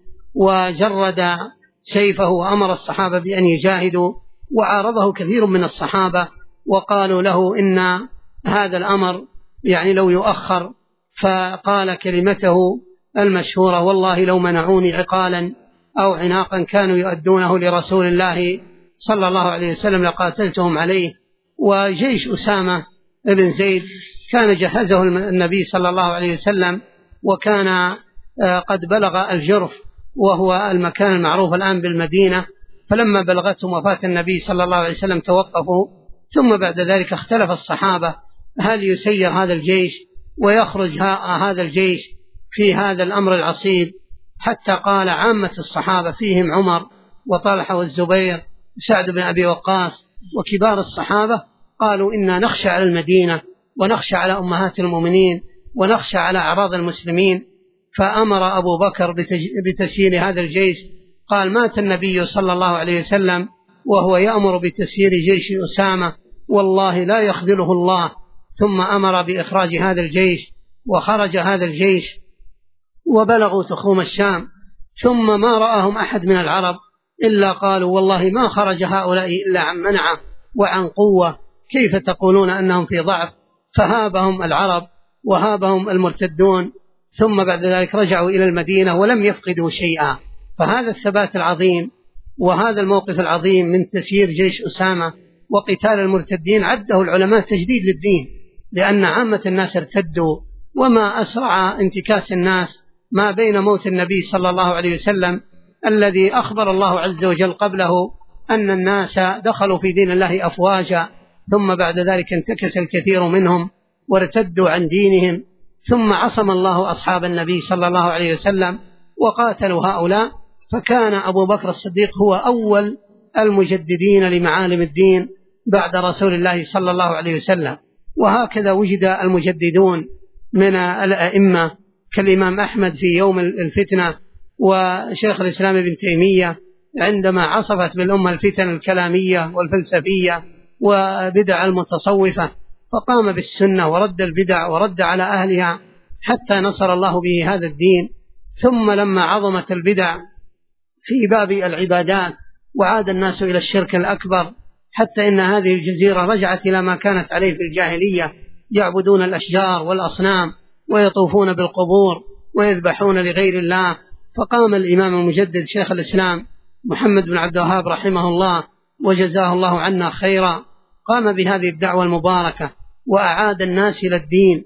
وجرد سيفه وأمر الصحابة بأن يجاهدوا، وعارضه كثير من الصحابة وقالوا له إن هذا الأمر يعني لو يؤخر، فقال كلمته المشهورة والله لو منعوني عقالا أو عناقا كانوا يؤدونه لرسول الله صلى الله عليه وسلم لقاتلتهم عليه. وجيش أسامة بن زيد كان جهزه النبي صلى الله عليه وسلم، وكان قد بلغ الجرف وهو المكان المعروف الآن بالمدينة، فلما بلغتهم وفاة النبي صلى الله عليه وسلم توقفوا، ثم بعد ذلك اختلف الصحابة هل يسير هذا الجيش ويخرج هذا الجيش في هذا الأمر العصيب، حتى قال عامة الصحابة فيهم عمر وطلحة والزبير سعد بن أبي وقاص وكبار الصحابة قالوا إنا نخشى على المدينة ونخشى على أمهات المؤمنين ونخشى على أعراض المسلمين. فأمر أبو بكر بتسيير هذا الجيش، قال مات النبي صلى الله عليه وسلم وهو يأمر بتسيير جيش أسامة والله لا يخذله الله. ثم أمر بإخراج هذا الجيش، وخرج هذا الجيش وبلغوا تخوم الشام، ثم ما رآهم أحد من العرب إلا قالوا والله ما خرج هؤلاء إلا عن منعه وعن قوة، كيف تقولون أنهم في ضعف؟ فهابهم العرب وهابهم المرتدون، ثم بعد ذلك رجعوا إلى المدينة ولم يفقدوا شيئا. فهذا الثبات العظيم وهذا الموقف العظيم من تسيير جيش أسامة وقتال المرتدين عده العلماء تجديد للدين، لأن عامة الناس ارتدوا، وما أسرع انتكاس الناس ما بين موت النبي صلى الله عليه وسلم الذي أخبر الله عز وجل قبله أن الناس دخلوا في دين الله أفواجا، ثم بعد ذلك انتكس الكثير منهم وارتدوا عن دينهم، ثم عصم الله أصحاب النبي صلى الله عليه وسلم وقاتلوا هؤلاء. فكان أبو بكر الصديق هو أول المجددين لمعالم الدين بعد رسول الله صلى الله عليه وسلم. وهكذا وجد المجددون من الأئمة كالإمام أحمد في يوم الفتنة، وشيخ الإسلام ابن تيمية عندما عصفت بالأمة الفتن الكلامية والفلسفية وبدع المتصوفة، فقام بالسنة ورد البدع ورد على أهلها حتى نصر الله به هذا الدين. ثم لما عظمت البدع في باب العبادات وعاد الناس إلى الشرك الأكبر، حتى إن هذه الجزيرة رجعت إلى ما كانت عليه في الجاهلية، يعبدون الأشجار والأصنام ويطوفون بالقبور ويذبحون لغير الله. فقام الإمام المجدد شيخ الإسلام محمد بن عبد الوهاب رحمه الله وجزاه الله عنا خيرا، قام بهذه الدعوة المباركة وأعاد الناس إلى الدين،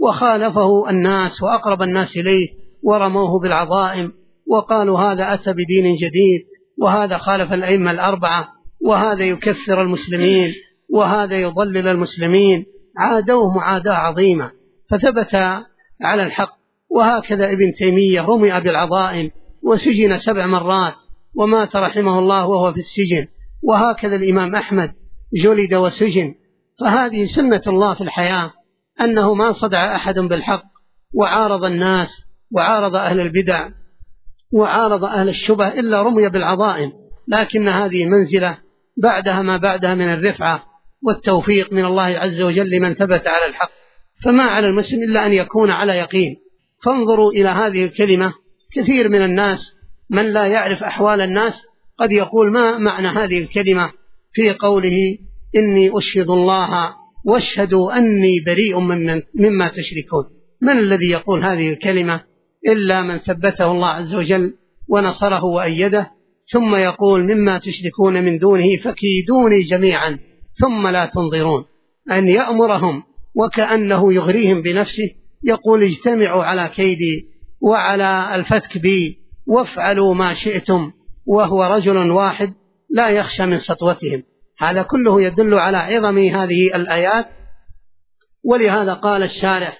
وخالفه الناس وأقرب الناس إليه ورموه بالعظائم وقالوا هذا أتى بدين جديد، وهذا خالف الأئمة الأربعة، وهذا يكفر المسلمين، وهذا يضلل المسلمين، عادوه معاداة عظيمة، فثبت على الحق. وهكذا ابن تيمية رمي بالعظائم وسجن 7 مرات ومات رحمه الله وهو في السجن، وهكذا الإمام أحمد جلد وسجن. فهذه سنة الله في الحياة، أنه ما صدع أحد بالحق وعارض الناس وعارض أهل البدع وعارض أهل الشبه إلا رمي بالعظائم، لكن هذه منزلة بعدها ما بعدها من الرفعة والتوفيق من الله عز وجل لمن ثبت على الحق. فما على المسلم إلا أن يكون على يقين. فانظروا إلى هذه الكلمة، كثير من الناس من لا يعرف أحوال الناس قد يقول ما معنى هذه الكلمة في قوله إني أشهد الله واشهدوا أني بريء مما تشركون؟ من الذي يقول هذه الكلمة إلا من ثبته الله عز وجل ونصره وأيده، ثم يقول مما تشركون من دونه فكيدوني جميعا ثم لا تنظرون. أن يأمرهم وكأنه يغريهم بنفسه، يقول اجتمعوا على كيدي وعلى الفتك بي وافعلوا ما شئتم، وهو رجل واحد لا يخشى من سطوتهم. هذا كله يدل على عظم هذه الآيات. ولهذا قال الشارح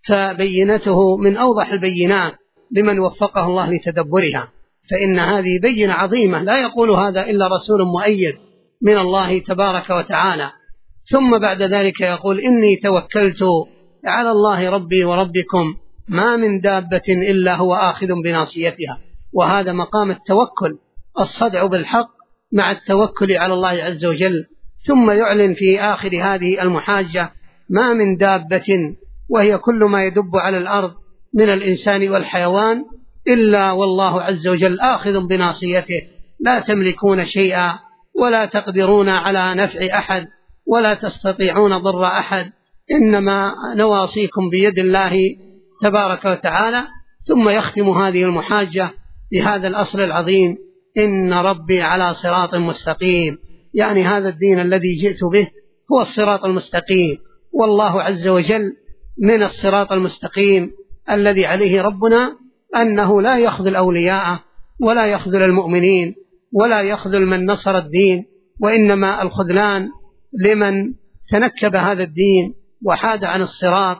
فبينته من أوضح البينات لمن وفقه الله لتدبرها، فإن هذه بينة عظيمة لا يقول هذا إلا رسول مؤيد من الله تبارك وتعالى. ثم بعد ذلك يقول إني توكلت على الله ربي وربكم ما من دابة إلا هو آخذ بناصيتها. وهذا مقام التوكل، الصدع بالحق مع التوكل على الله عز وجل. ثم يعلن في آخر هذه المحاجة ما من دابة، وهي كل ما يدب على الأرض من الإنسان والحيوان، إلا والله عز وجل آخذ بناصيته، لا تملكون شيئا ولا تقدرون على نفع أحد ولا تستطيعون ضر أحد، إنما نواصيكم بيد الله تبارك وتعالى. ثم يختم هذه المحاجة بهذا الأصل العظيم: إن ربي على صراط مستقيم. يعني هذا الدين الذي جئت به هو الصراط المستقيم، والله عز وجل من الصراط المستقيم الذي عليه ربنا أنه لا يخذل أولياءه ولا يخذل المؤمنين ولا يخذل من نصر الدين، وإنما الخذلان لمن تنكب هذا الدين وحاد عن الصراط.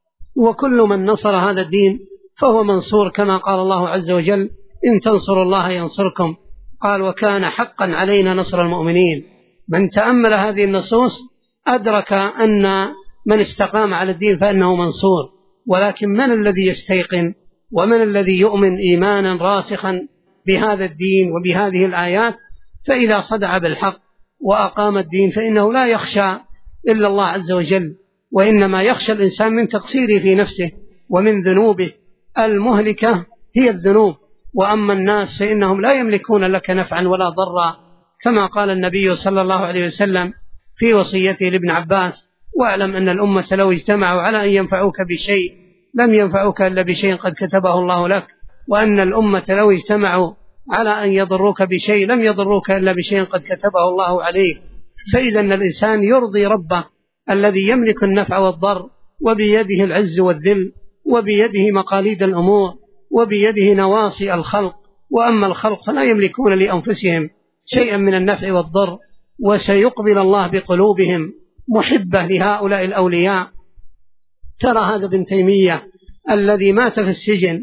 وكل من نصر هذا الدين فهو منصور، كما قال الله عز وجل: إن تنصروا الله ينصركم. قال: وكان حقا علينا نصر المؤمنين. من تأمل هذه النصوص أدرك أن من استقام على الدين فإنه منصور. ولكن من الذي يستيقن ومن الذي يؤمن إيمانا راسخا بهذا الدين وبهذه الآيات؟ فإذا صدع بالحق وأقام الدين فإنه لا يخشى إلا الله عز وجل، وإنما يخشى الإنسان من تقصيره في نفسه ومن ذنوبه. المهلكة هي الذنوب، وأما الناس فإنهم لا يملكون لك نفعا ولا ضرا، كما قال النبي صلى الله عليه وسلم في وصيته لابن عباس: واعلم أن الأمة لو اجتمعوا على أن ينفعوك بشيء لم ينفعوك إلا بشيء قد كتبه الله لك، وأن الأمة لو اجتمعوا على أن يضروك بشيء لم يضروك إلا بشيء قد كتبه الله عليك. فإذا الإنسان يرضي ربه الذي يملك النفع والضر، وبيده العز والذل، وبيده مقاليد الأمور، وبيده نواصي الخلق. وأما الخلق فلا يملكون لأنفسهم شيئا من النفع والضر، وسيقبل الله بقلوبهم محبة لهؤلاء الأولياء. ترى هذا ابن تيمية الذي مات في السجن،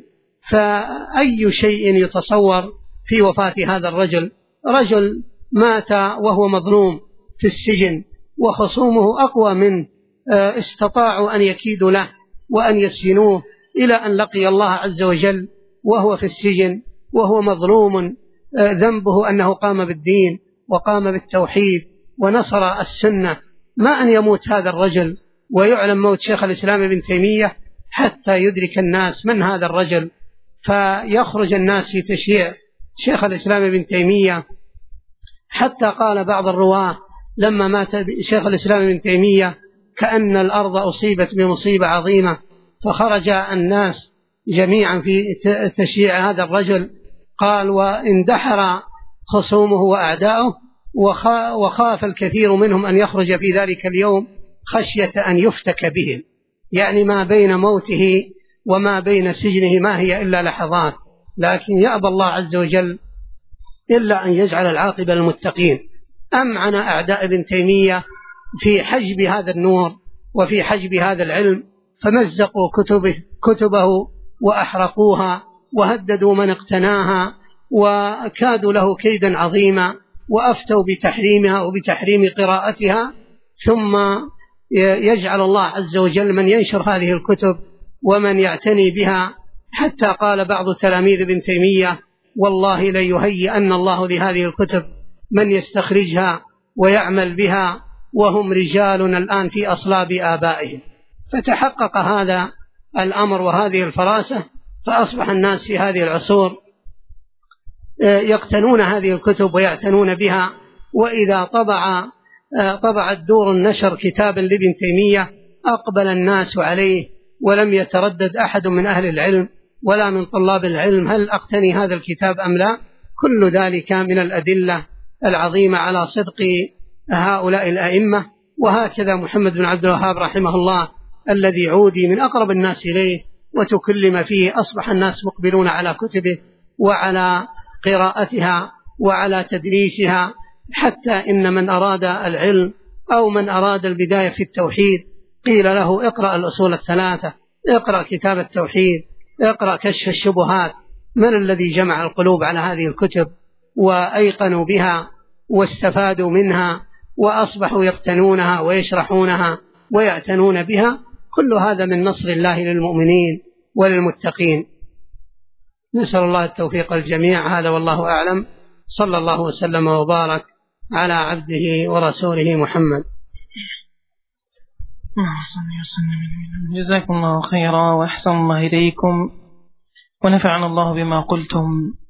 فأي شيء يتصور في وفاة هذا الرجل؟ رجل مات وهو مظلوم في السجن وخصومه أقوى منه، استطاعوا أن يكيدوا له وأن يسجنوه إلى أن لقي الله عز وجل وهو في السجن وهو مظلوم. ذنبه أنه قام بالدين وقام بالتوحيد ونصر السنة. ما أن يموت هذا الرجل ويعلم موت شيخ الإسلام ابن تيمية حتى يدرك الناس من هذا الرجل، فيخرج الناس في تشييع شيخ الإسلام ابن تيمية، حتى قال بعض الرواة لما مات شيخ الإسلام ابن تيمية كأن الأرض أصيبت بمصيبة عظيمة، فخرج الناس جميعا في تشييع هذا الرجل. قال: واندحر خصومه وأعداؤه، وخاف الكثير منهم أن يخرج في ذلك اليوم خشية أن يفتك بهم. يعني ما بين موته وما بين سجنه ما هي إلا لحظات، لكن يأبى الله عز وجل إلا أن يجعل العاقبة للمتقين. أمعن أعداء ابن تيمية في حجب هذا النور وفي حجب هذا العلم، فمزقوا كتبه وأحرقوها وهددوا من اقتناها وكادوا له كيدا عظيما. وأفتوا بتحريمها وبتحريم قراءتها، ثم يجعل الله عز وجل من ينشر هذه الكتب ومن يعتني بها، حتى قال بعض تلاميذ ابن تيمية: والله ليهيئن الله لهذه الكتب من يستخرجها ويعمل بها وهم رجال الآن في أصلاب آبائهم. فتحقق هذا الأمر وهذه الفراسة، فأصبح الناس في هذه العصور يقتنون هذه الكتب ويعتنون بها. وإذا طبعت دور النشر كتابا لابن تيمية أقبل الناس عليه، ولم يتردد أحد من أهل العلم ولا من طلاب العلم: هل أقتني هذا الكتاب أم لا؟ كل ذلك من الأدلة العظيمة على صدق هؤلاء الأئمة. وهكذا محمد بن عبد الوهاب رحمه الله الذي عودي من أقرب الناس إليه وتكلم فيه، أصبح الناس مقبلون على كتبه وعلى قراءتها وعلى تدريسها، حتى إن من أراد العلم أو من أراد البداية في التوحيد قيل له: اقرأ الأصول الثلاثة، اقرأ كتاب التوحيد، اقرأ كشف الشبهات. من الذي جمع القلوب على هذه الكتب وأيقنوا بها واستفادوا منها وأصبحوا يقتنونها ويشرحونها ويعتنون بها؟ كل هذا من نصر الله للمؤمنين وللمتقين. نسأل الله التوفيق الجميع. هذا والله أعلم. صلى الله وسلم وبارك على عبده ورسوله محمد. جزاكم الله خيرا وأحسن الله إليكم ونفعنا الله بما قلتم.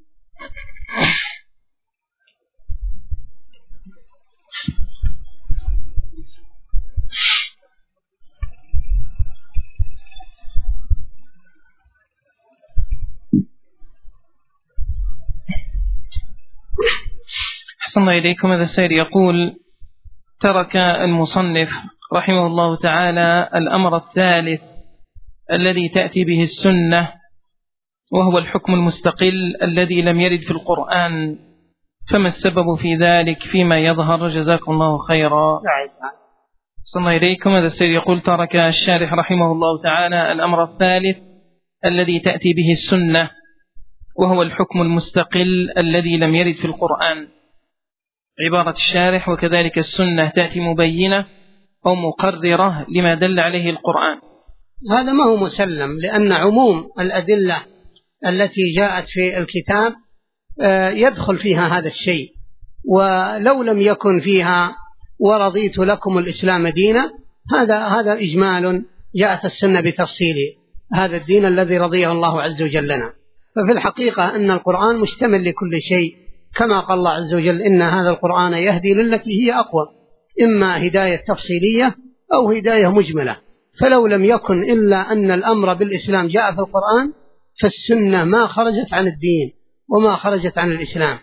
أحسن الله إليكم. هذا السائل يقول: ترك المصنف رحمه الله تعالى الأمر الثالث الذي تأتي به السنة، وهو الحكم المستقل الذي لم يرد في القرآن، فما السبب في ذلك فيما يظهر؟ جزاكم الله خيرا. أحسن الله إليكم. هذا السائل يقول: ترك الشارح رحمه الله تعالى الأمر الثالث الذي تأتي به السنة، وهو الحكم المستقل الذي لم يرد في القرآن. عبارة الشارح: وكذلك السنة تأتي مبينة أو مقررة لما دل عليه القرآن. هذا ما هو مسلم، لأن عموم الأدلة التي جاءت في الكتاب يدخل فيها هذا الشيء، ولو لم يكن فيها ورضيت لكم الإسلام دينا، هذا إجمال جاءت السنة بتفصيله، هذا الدين الذي رضيه الله عز وجل لنا. ففي الحقيقة أن القرآن مشتمل لكل شيء، كما قال الله عز وجل: إن هذا القرآن يهدي للتي هي أقوى، إما هداية تفصيلية أو هداية مجملة. فلو لم يكن إلا أن الأمر بالإسلام جاء في القرآن، فالسنة ما خرجت عن الدين وما خرجت عن الإسلام.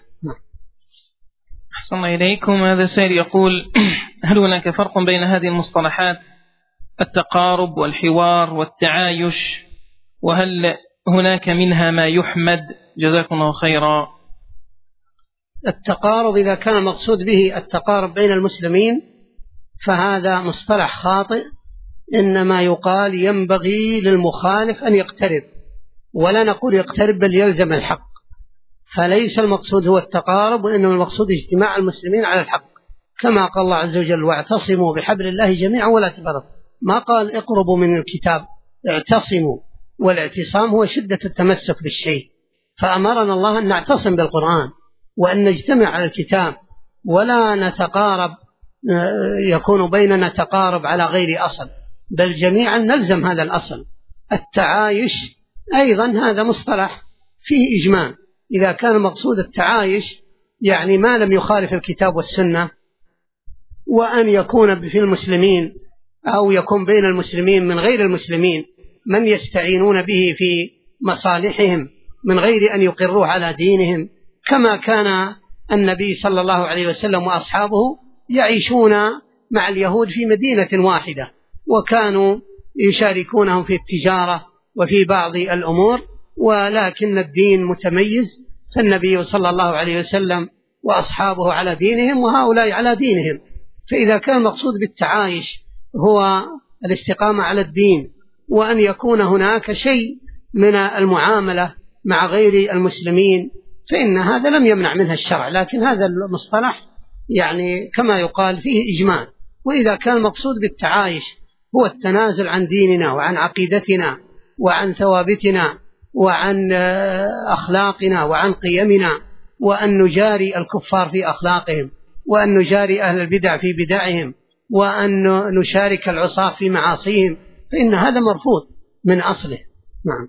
أحسن الله إليكم. هذا سائل يقول: هل هناك فرق بين هذه المصطلحات التقارب والحوار والتعايش، وهل هناك منها ما يحمد؟ جزاكم الله خيرا. التقارب إذا كان المقصود به التقارب بين المسلمين فهذا مصطلح خاطئ، إنما يقال ينبغي للمخالف أن يقترب، ولا نقول يقترب بل يلزم الحق. فليس المقصود هو التقارب، وإنما المقصود اجتماع المسلمين على الحق، كما قال الله عز وجل: واعتصموا بحبل الله جميعا ولا تفرقوا. ما قال اقربوا من الكتاب، اعتصموا، والاعتصام هو شدة التمسك بالشيء. فأمرنا الله أن نعتصم بالقرآن وأن نجتمع على الكتاب ولا نتقارب، يكون بيننا تقارب على غير أصل، بل جميعا نلزم هذا الأصل. التعايش أيضا هذا مصطلح فيه إجمال، إذا كان مقصود التعايش يعني ما لم يخالف الكتاب والسنة، وأن يكون في المسلمين أو يكون بين المسلمين من غير المسلمين من يستعينون به في مصالحهم من غير أن يقروا على دينهم، كما كان النبي صلى الله عليه وسلم وأصحابه يعيشون مع اليهود في مدينة واحدة، وكانوا يشاركونهم في التجارة وفي بعض الأمور، ولكن الدين متميز، فالنبي صلى الله عليه وسلم وأصحابه على دينهم وهؤلاء على دينهم. فإذا كان المقصود بالتعايش هو الاستقامة على الدين، وأن يكون هناك شيء من المعاملة مع غير المسلمين، فإن هذا لم يمنع منها الشرع، لكن هذا المصطلح يعني كما يقال فيه إجمال. وإذا كان المقصود بالتعايش هو التنازل عن ديننا وعن عقيدتنا وعن ثوابتنا وعن أخلاقنا وعن قيمنا، وأن نجاري الكفار في أخلاقهم، وأن نجاري أهل البدع في بدعهم، وأن نشارك العصاة في معاصيهم، فإن هذا مرفوض من أصله. نعم.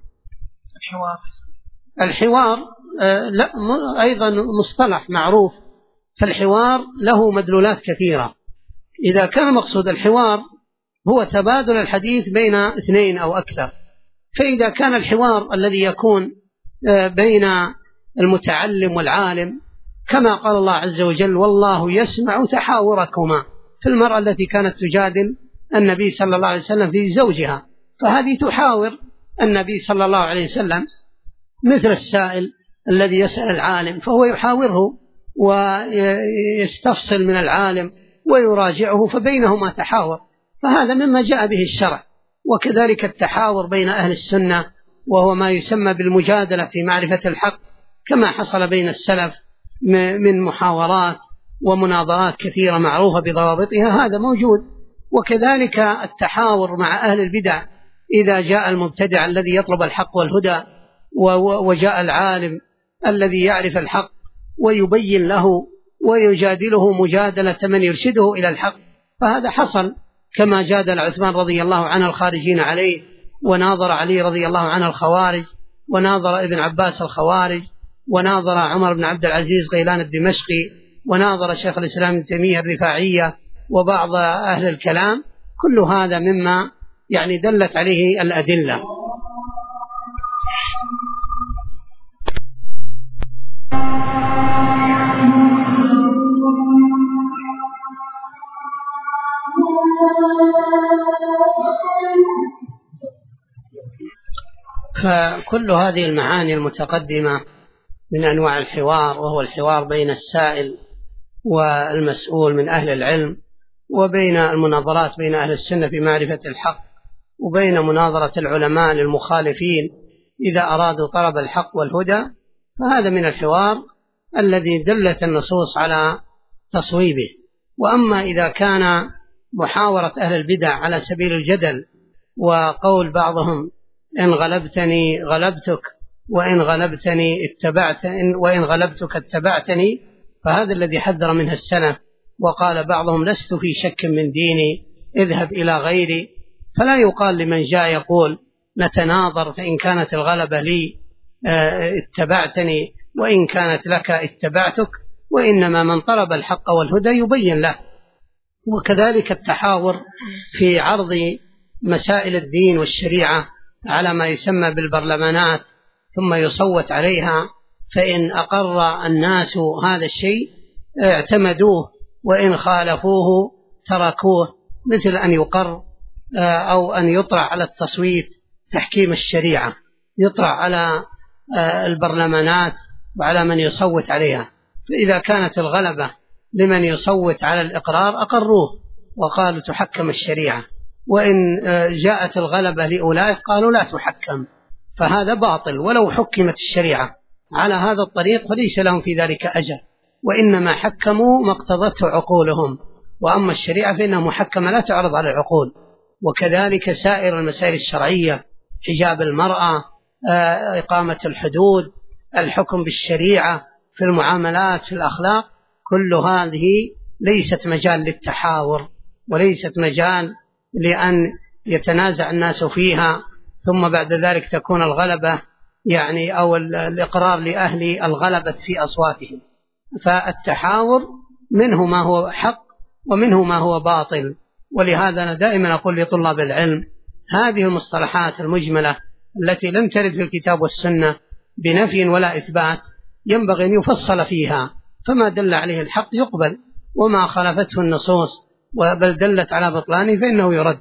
الحوار لا أيضا مصطلح معروف، فالحوار له مدلولات كثيرة. إذا كان مقصود الحوار هو تبادل الحديث بين اثنين أو أكثر، فإذا كان الحوار الذي يكون بين المتعلم والعالم كما قال الله عز وجل: والله يسمع تحاوركما، في المرأة التي كانت تجادل النبي صلى الله عليه وسلم في زوجها، فهذه تحاور النبي صلى الله عليه وسلم، مثل السائل الذي يسأل العالم فهو يحاوره ويستفصل من العالم ويراجعه، فبينهما تحاور، فهذا مما جاء به الشرع. وكذلك التحاور بين أهل السنة، وهو ما يسمى بالمجادلة في معرفة الحق، كما حصل بين السلف من محاورات ومناظرات كثيرة معروفة بضوابطها، هذا موجود. وكذلك التحاور مع أهل البدع، إذا جاء المبتدع الذي يطلب الحق والهدى وجاء العالم الذي يعرف الحق ويبين له ويجادله مجادلة من يرشده إلى الحق، فهذا حصل، كما جادل عثمان رضي الله عنه الخارجين عليه، وناظر علي رضي الله عنه الخوارج، وناظر ابن عباس الخوارج، وناظر عمر بن عبد العزيز غيلان الدمشقي، وناظر شيخ الإسلام ابن تيمية الرفاعية وبعض أهل الكلام. كل هذا مما يعني دلت عليه الأدلة. فكل هذه المعاني المتقدمة من أنواع الحوار، وهو الحوار بين السائل والمسؤول من أهل العلم، وبين المناظرات بين أهل السنة في معرفة الحق، وبين مناظرة العلماء للمخالفين إذا أرادوا طلب الحق والهدى، فهذا من الحوار الذي دلت النصوص على تصويبه. وأما إذا كان محاورة أهل البدع على سبيل الجدل، وقول بعضهم: إن غلبتني غلبتك، وإن غلبتني وإن غلبتك اتبعتني، فهذا الذي حذر منه السلف. وقال بعضهم: لست في شك من ديني، اذهب إلى غيري. فلا يقال لمن جاء يقول نتناظر، فإن كانت الغلبة لي اتبعتني، وإن كانت لك اتبعتك، وإنما من طلب الحق والهدى يبين له. وكذلك التحاور في عرض مسائل الدين والشريعة على ما يسمى بالبرلمانات، ثم يصوت عليها، فإن أقر الناس هذا الشيء اعتمدوه، وإن خالفوه تركوه، مثل أن يقر أو أن يطرح على التصويت تحكيم الشريعة، يطرح على البرلمانات وعلى من يصوت عليها. فإذا كانت الغلبة لمن يصوت على الإقرار أقروه وقالوا تحكم الشريعة، وإن جاءت الغلبة لأولئك قالوا لا تحكم، فهذا باطل. ولو حكمت الشريعة على هذا الطريق فليس لهم في ذلك أجر، وإنما حكموا ما اقتضته عقولهم، وأما الشريعة فإنها محكمة لا تعرض على العقول. وكذلك سائر المسائل الشرعية: حجاب المرأة، إقامة الحدود، الحكم بالشريعة في المعاملات، في الأخلاق، كل هذه ليست مجال للتحاور، وليست مجال لأن يتنازع الناس فيها ثم بعد ذلك تكون الغلبة يعني أو الإقرار لأهل الغلبة في أصواتهم. فالتحاور منه ما هو حق ومنه ما هو باطل. ولهذا أنا دائما أقول لطلاب العلم: هذه المصطلحات المجملة التي لم ترد في الكتاب والسنة بنفي ولا إثبات ينبغي أن يفصل فيها، فما دل عليه الحق يقبل، وما خالفته النصوص بل دلت على بطلانه فإنه يرد.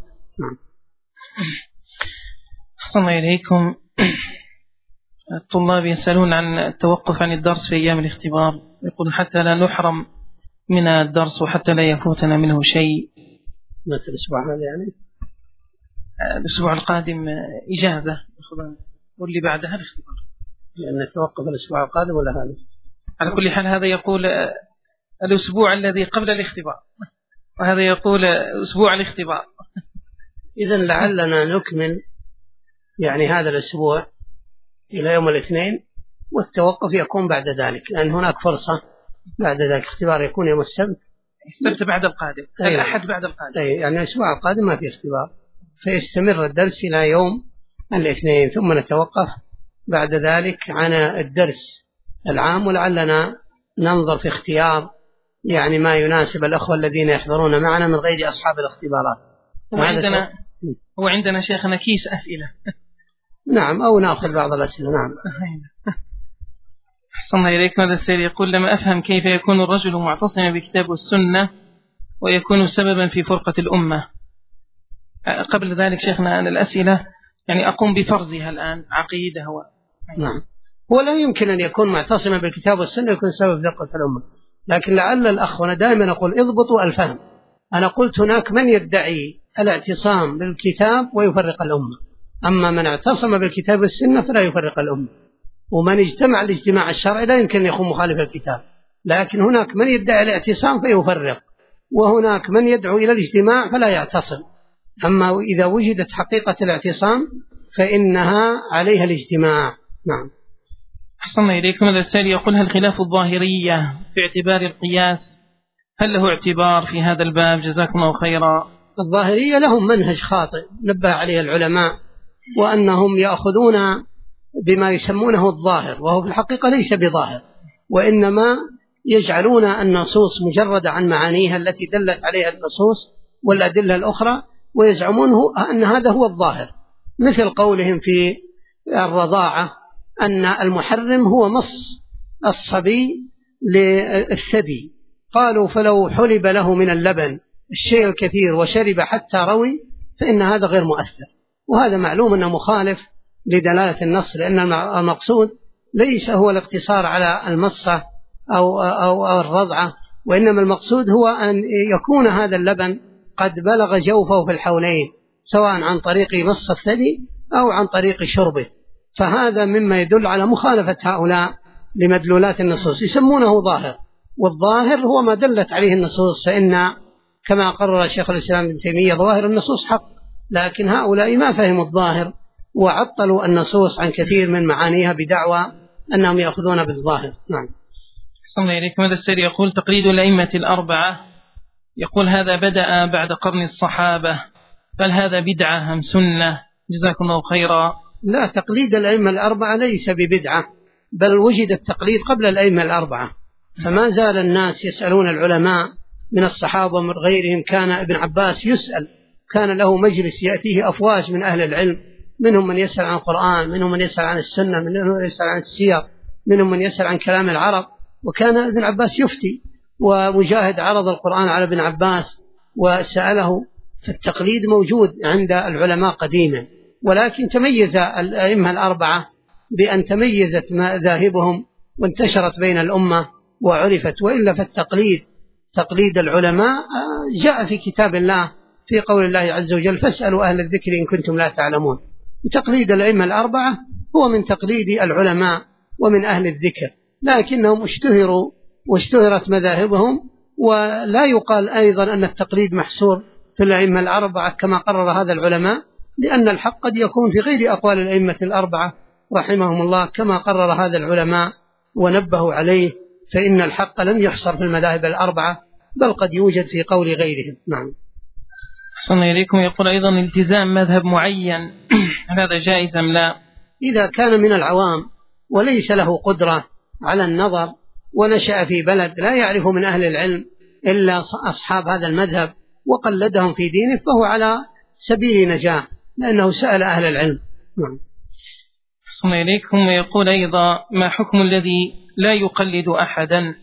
أحسن إليكم. الطلاب يسألون عن التوقف عن الدرس في أيام الاختبار، يقول حتى لا نحرم من الدرس وحتى لا يفوتنا منه شيء. متى الأسبوع هذا يعني؟ الأسبوع القادم إجازة واللي بعدها الاختبار. لأن توقف الأسبوع القادم ولا هذا؟ على كل حال هذا يقول الأسبوع الذي قبل الاختبار، وهذا يقول أسبوع الاختبار. إذن لعلنا نكمل يعني هذا الأسبوع إلى يوم الاثنين، والتوقف يكون بعد ذلك، لأن هناك فرصة بعد ذلك. اختبار يكون يوم السبت بعد القادم، الأحد بعد القادم. يعني الأسبوع القادم ما في اختبار، فيستمر الدرس إلى يوم الاثنين، ثم نتوقف بعد ذلك عن الدرس العام، ولعلنا ننظر في اختيار يعني ما يناسب الأخوة الذين يحضرون معنا من غير أصحاب الاختبارات. هو عندنا شيخنا كيس أسئلة. نعم، أو نأخذ بعض الأسئلة. نعم. أحسن إليك. هذا السيد يقول: لم أفهم كيف يكون الرجل معتصما بكتاب والسنة ويكون سببا في فرقة الأمة. قبل ذلك شيخنا أن الأسئلة يعني أقوم بفرزها الآن عقيدة نعم، هو لا يمكن أن يكون معتصما بالكتاب والسنة يكون سبب في فرقة الأمة، لكن لعل الأخ، وأنا دائما أقول اضبطوا الفهم. أنا قلت هناك من يدعي الاعتصام بالكتاب ويفرق الأمة، أما من اعتصم بالكتاب والسنة فلا يفرق الأمة، ومن اجتمع الاجتماع الشرعي لا يمكن أن يكون مخالف الكتاب، لكن هناك من يدعي الاعتصام فيفرق، وهناك من يدعو إلى الاجتماع فلا يعتصم. أما إذا وجدت حقيقة الاعتصام فإنها عليها الاجتماع. نعم. أحسن إليكم. هذا السائل يقول: هل خلاف الظاهرية في اعتبار القياس هل له اعتبار في هذا الباب؟ جزاكم الله خيرا. الظاهرية لهم منهج خاطئ نبه عليه العلماء، وأنهم يأخذون بما يسمونه الظاهر، وهو في الحقيقة ليس بظاهر، وإنما يجعلون النصوص مجردة عن معانيها التي دلت عليها النصوص والأدلة الأخرى، ويزعمونه أن هذا هو الظاهر، مثل قولهم في الرضاعة أن المحرم هو مص الصبي للثدي، قالوا فلو حلب له من اللبن الشيء الكثير وشرب حتى روي فإن هذا غير مؤثر، وهذا معلوم أنه مخالف لدلالة النص، لأن المقصود ليس هو الاقتصار على المصة أو الرضعة، وإنما المقصود هو أن يكون هذا اللبن قد بلغ جوفه في الحولين، سواء عن طريق مص الثدي أو عن طريق شربه، فهذا مما يدل على مخالفة هؤلاء لمدلولات النصوص، يسمونه ظاهر، والظاهر هو ما دلت عليه النصوص، فإن كما قرر شيخ الإسلام ابن تيمية ظواهر النصوص حق، لكن هؤلاء ما فهموا الظاهر وعطلوا النصوص عن كثير من معانيها بدعوى أنهم يأخذون بالظاهر. نعم. صلى الله عليكم. هذا السيد يقول: تقليد الأئمة الأربعة، يقول هذا بدأ بعد قرن الصحابة، هل هذا بدعة أم سنة؟ جزاكم الله خيرا. لا، تقليد الأئمة الأربعة ليس ببدعة، بل وجد التقليد قبل الأئمة الأربعة، فما زال الناس يسألون العلماء من الصحابة ومن غيرهم. كان ابن عباس يسأل، كان له مجلس يأتيه أفواج من أهل العلم، منهم من يسأل عن القرآن، منهم من يسأل عن السنة، منهم من يسأل عن السير، منهم من يسأل عن كلام العرب، وكان ابن عباس يفتي، ومجاهد عرض القرآن على ابن عباس وسأله، فالتقليد موجود عند العلماء قديما، ولكن تميز الأئمة الأربعة بأن تميزت مذاهبهم وانتشرت بين الأمة وعرفت، وإلا فالتقليد تقليد العلماء جاء في كتاب الله في قول الله عز وجل: فاسألوا أهل الذكر إن كنتم لا تعلمون. تقليد الأئمة الأربعة هو من تقليد العلماء ومن أهل الذكر، لكنهم اشتهروا واشتهرت مذاهبهم، ولا يقال أيضا أن التقليد محصور في الأئمة الأربعة كما قرر هذا العلماء، لأن الحق قد يكون في غير أقوال الأئمة الأربعة رحمهم الله كما قرر هذا العلماء ونبهوا عليه، فإن الحق لم يحصر في المذاهب الأربعة، بل قد يوجد في قول غيرهم. نعم. أحسن إليكم. يقول أيضا: التزام مذهب معين هذا جائز أم لا؟ إذا كان من العوام وليس له قدرة على النظر ونشأ في بلد لا يعرف من أهل العلم إلا أصحاب هذا المذهب وقلدهم في دينه، فهو على سبيل نجاة لأنه سأل أهل العلم. نعم. أحسن إليكم. ويقول أيضا: ما حكم الذي لا يقلد أحدا؟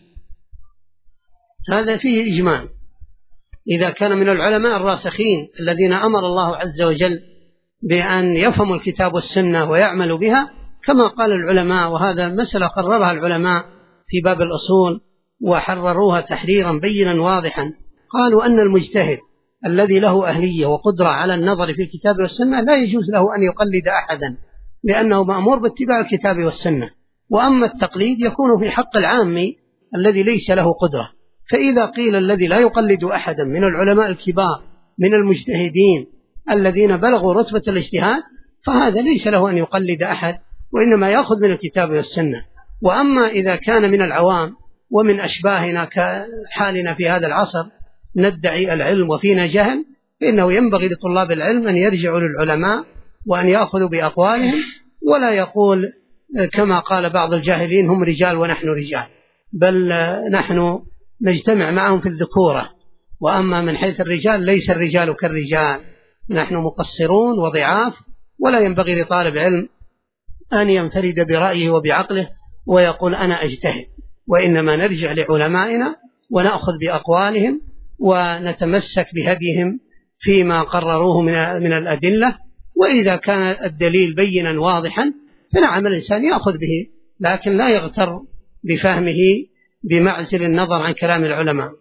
هذا فيه إجمال، إذا كان من العلماء الراسخين الذين أمر الله عز وجل بأن يفهموا الكتاب والسنة ويعملوا بها كما قال العلماء، وهذا مسألة قررها العلماء في باب الأصول وحرروها تحريرا بينا واضحا، قالوا أن المجتهد الذي له أهلية وقدرة على النظر في الكتاب والسنة لا يجوز له أن يقلد أحدا، لأنه مأمور باتباع الكتاب والسنة، وأما التقليد يكون في حق العامي الذي ليس له قدرة. فإذا قيل الذي لا يقلد أحدا من العلماء الكبار من المجتهدين الذين بلغوا رتبة الاجتهاد، فهذا ليس له أن يقلد أحد، وإنما يأخذ من الكتاب والسنة. وأما إذا كان من العوام ومن أشباهنا كحالنا في هذا العصر ندعي العلم وفينا جهل، فإنه ينبغي لطلاب العلم أن يرجعوا للعلماء وأن يأخذوا بأقوالهم، ولا يقول كما قال بعض الجاهلين هم رجال ونحن رجال، بل نحن نجتمع معهم في الذكورة، وأما من حيث الرجال ليس الرجال كالرجال، نحن مقصرون وضعاف، ولا ينبغي لطالب علم أن ينفرد برأيه وبعقله ويقول أنا أجتهد، وإنما نرجع لعلمائنا ونأخذ بأقوالهم ونتمسك بهديهم فيما قرروه من الأدلة. وإذا كان الدليل بينا واضحا فنعم الإنسان يأخذ به، لكن لا يغتر بفهمه بمعزل النظر عن كلام العلماء.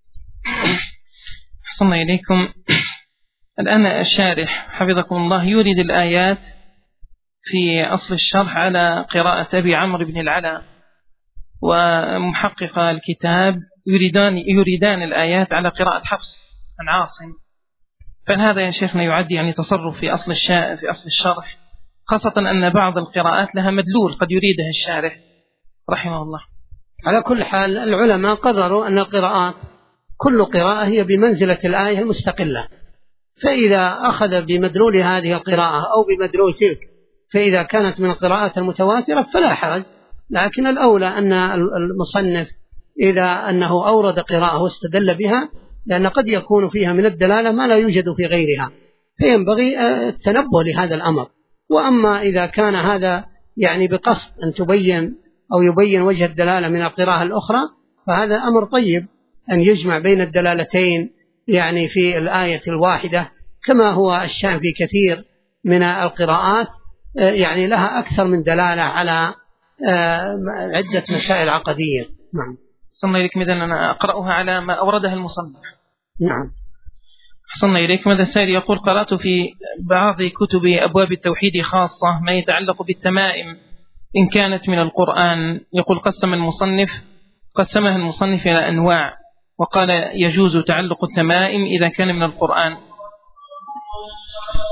أحسن إليكم. الآن الشارح حفظكم الله يورد الآيات في أصل الشرح على قراءة أبي عمرو بن العلاء، ومحقق الكتاب يريدان الآيات على قراءة حفص عن عاصم. فهذا يا شيخنا يعد يعني تصرف في أصل الشرح، خاصة أن بعض القراءات لها مدلول قد يريدها الشارح رحمه الله. على كل حال العلماء قرروا أن القراءات كل قراءة هي بمنزلة الآية المستقلة، فإذا أخذ بمدلول هذه القراءة أو بمدلول تلك، فإذا كانت من القراءات المتواترة فلا حرج. لكن الأولى أن المصنف إذا أنه أورد قراءة واستدل بها، لأن قد يكون فيها من الدلالة ما لا يوجد في غيرها، فينبغي التنبه لهذا الأمر. وأما إذا كان هذا يعني بقصد أن تبين أو يبين وجه الدلالة من القراءة الأخرى، فهذا أمر طيب أن يجمع بين الدلالتين يعني في الآية الواحدة، كما هو الشأن في كثير من القراءات يعني لها أكثر من دلالة على عدة مسائل عقدية. نعم. صلى إليكم. إذن أنا أقرأها على ما أوردها المصنف. نعم. صلى إليكم. هذا السائل يقول: قرأت في بعض كتب أبواب التوحيد خاصة ما يتعلق بالتمائم إن كانت من القرآن. يقول قسمها المصنف إلى أنواع، وقال يجوز تعلق التمائم إذا كان من القرآن.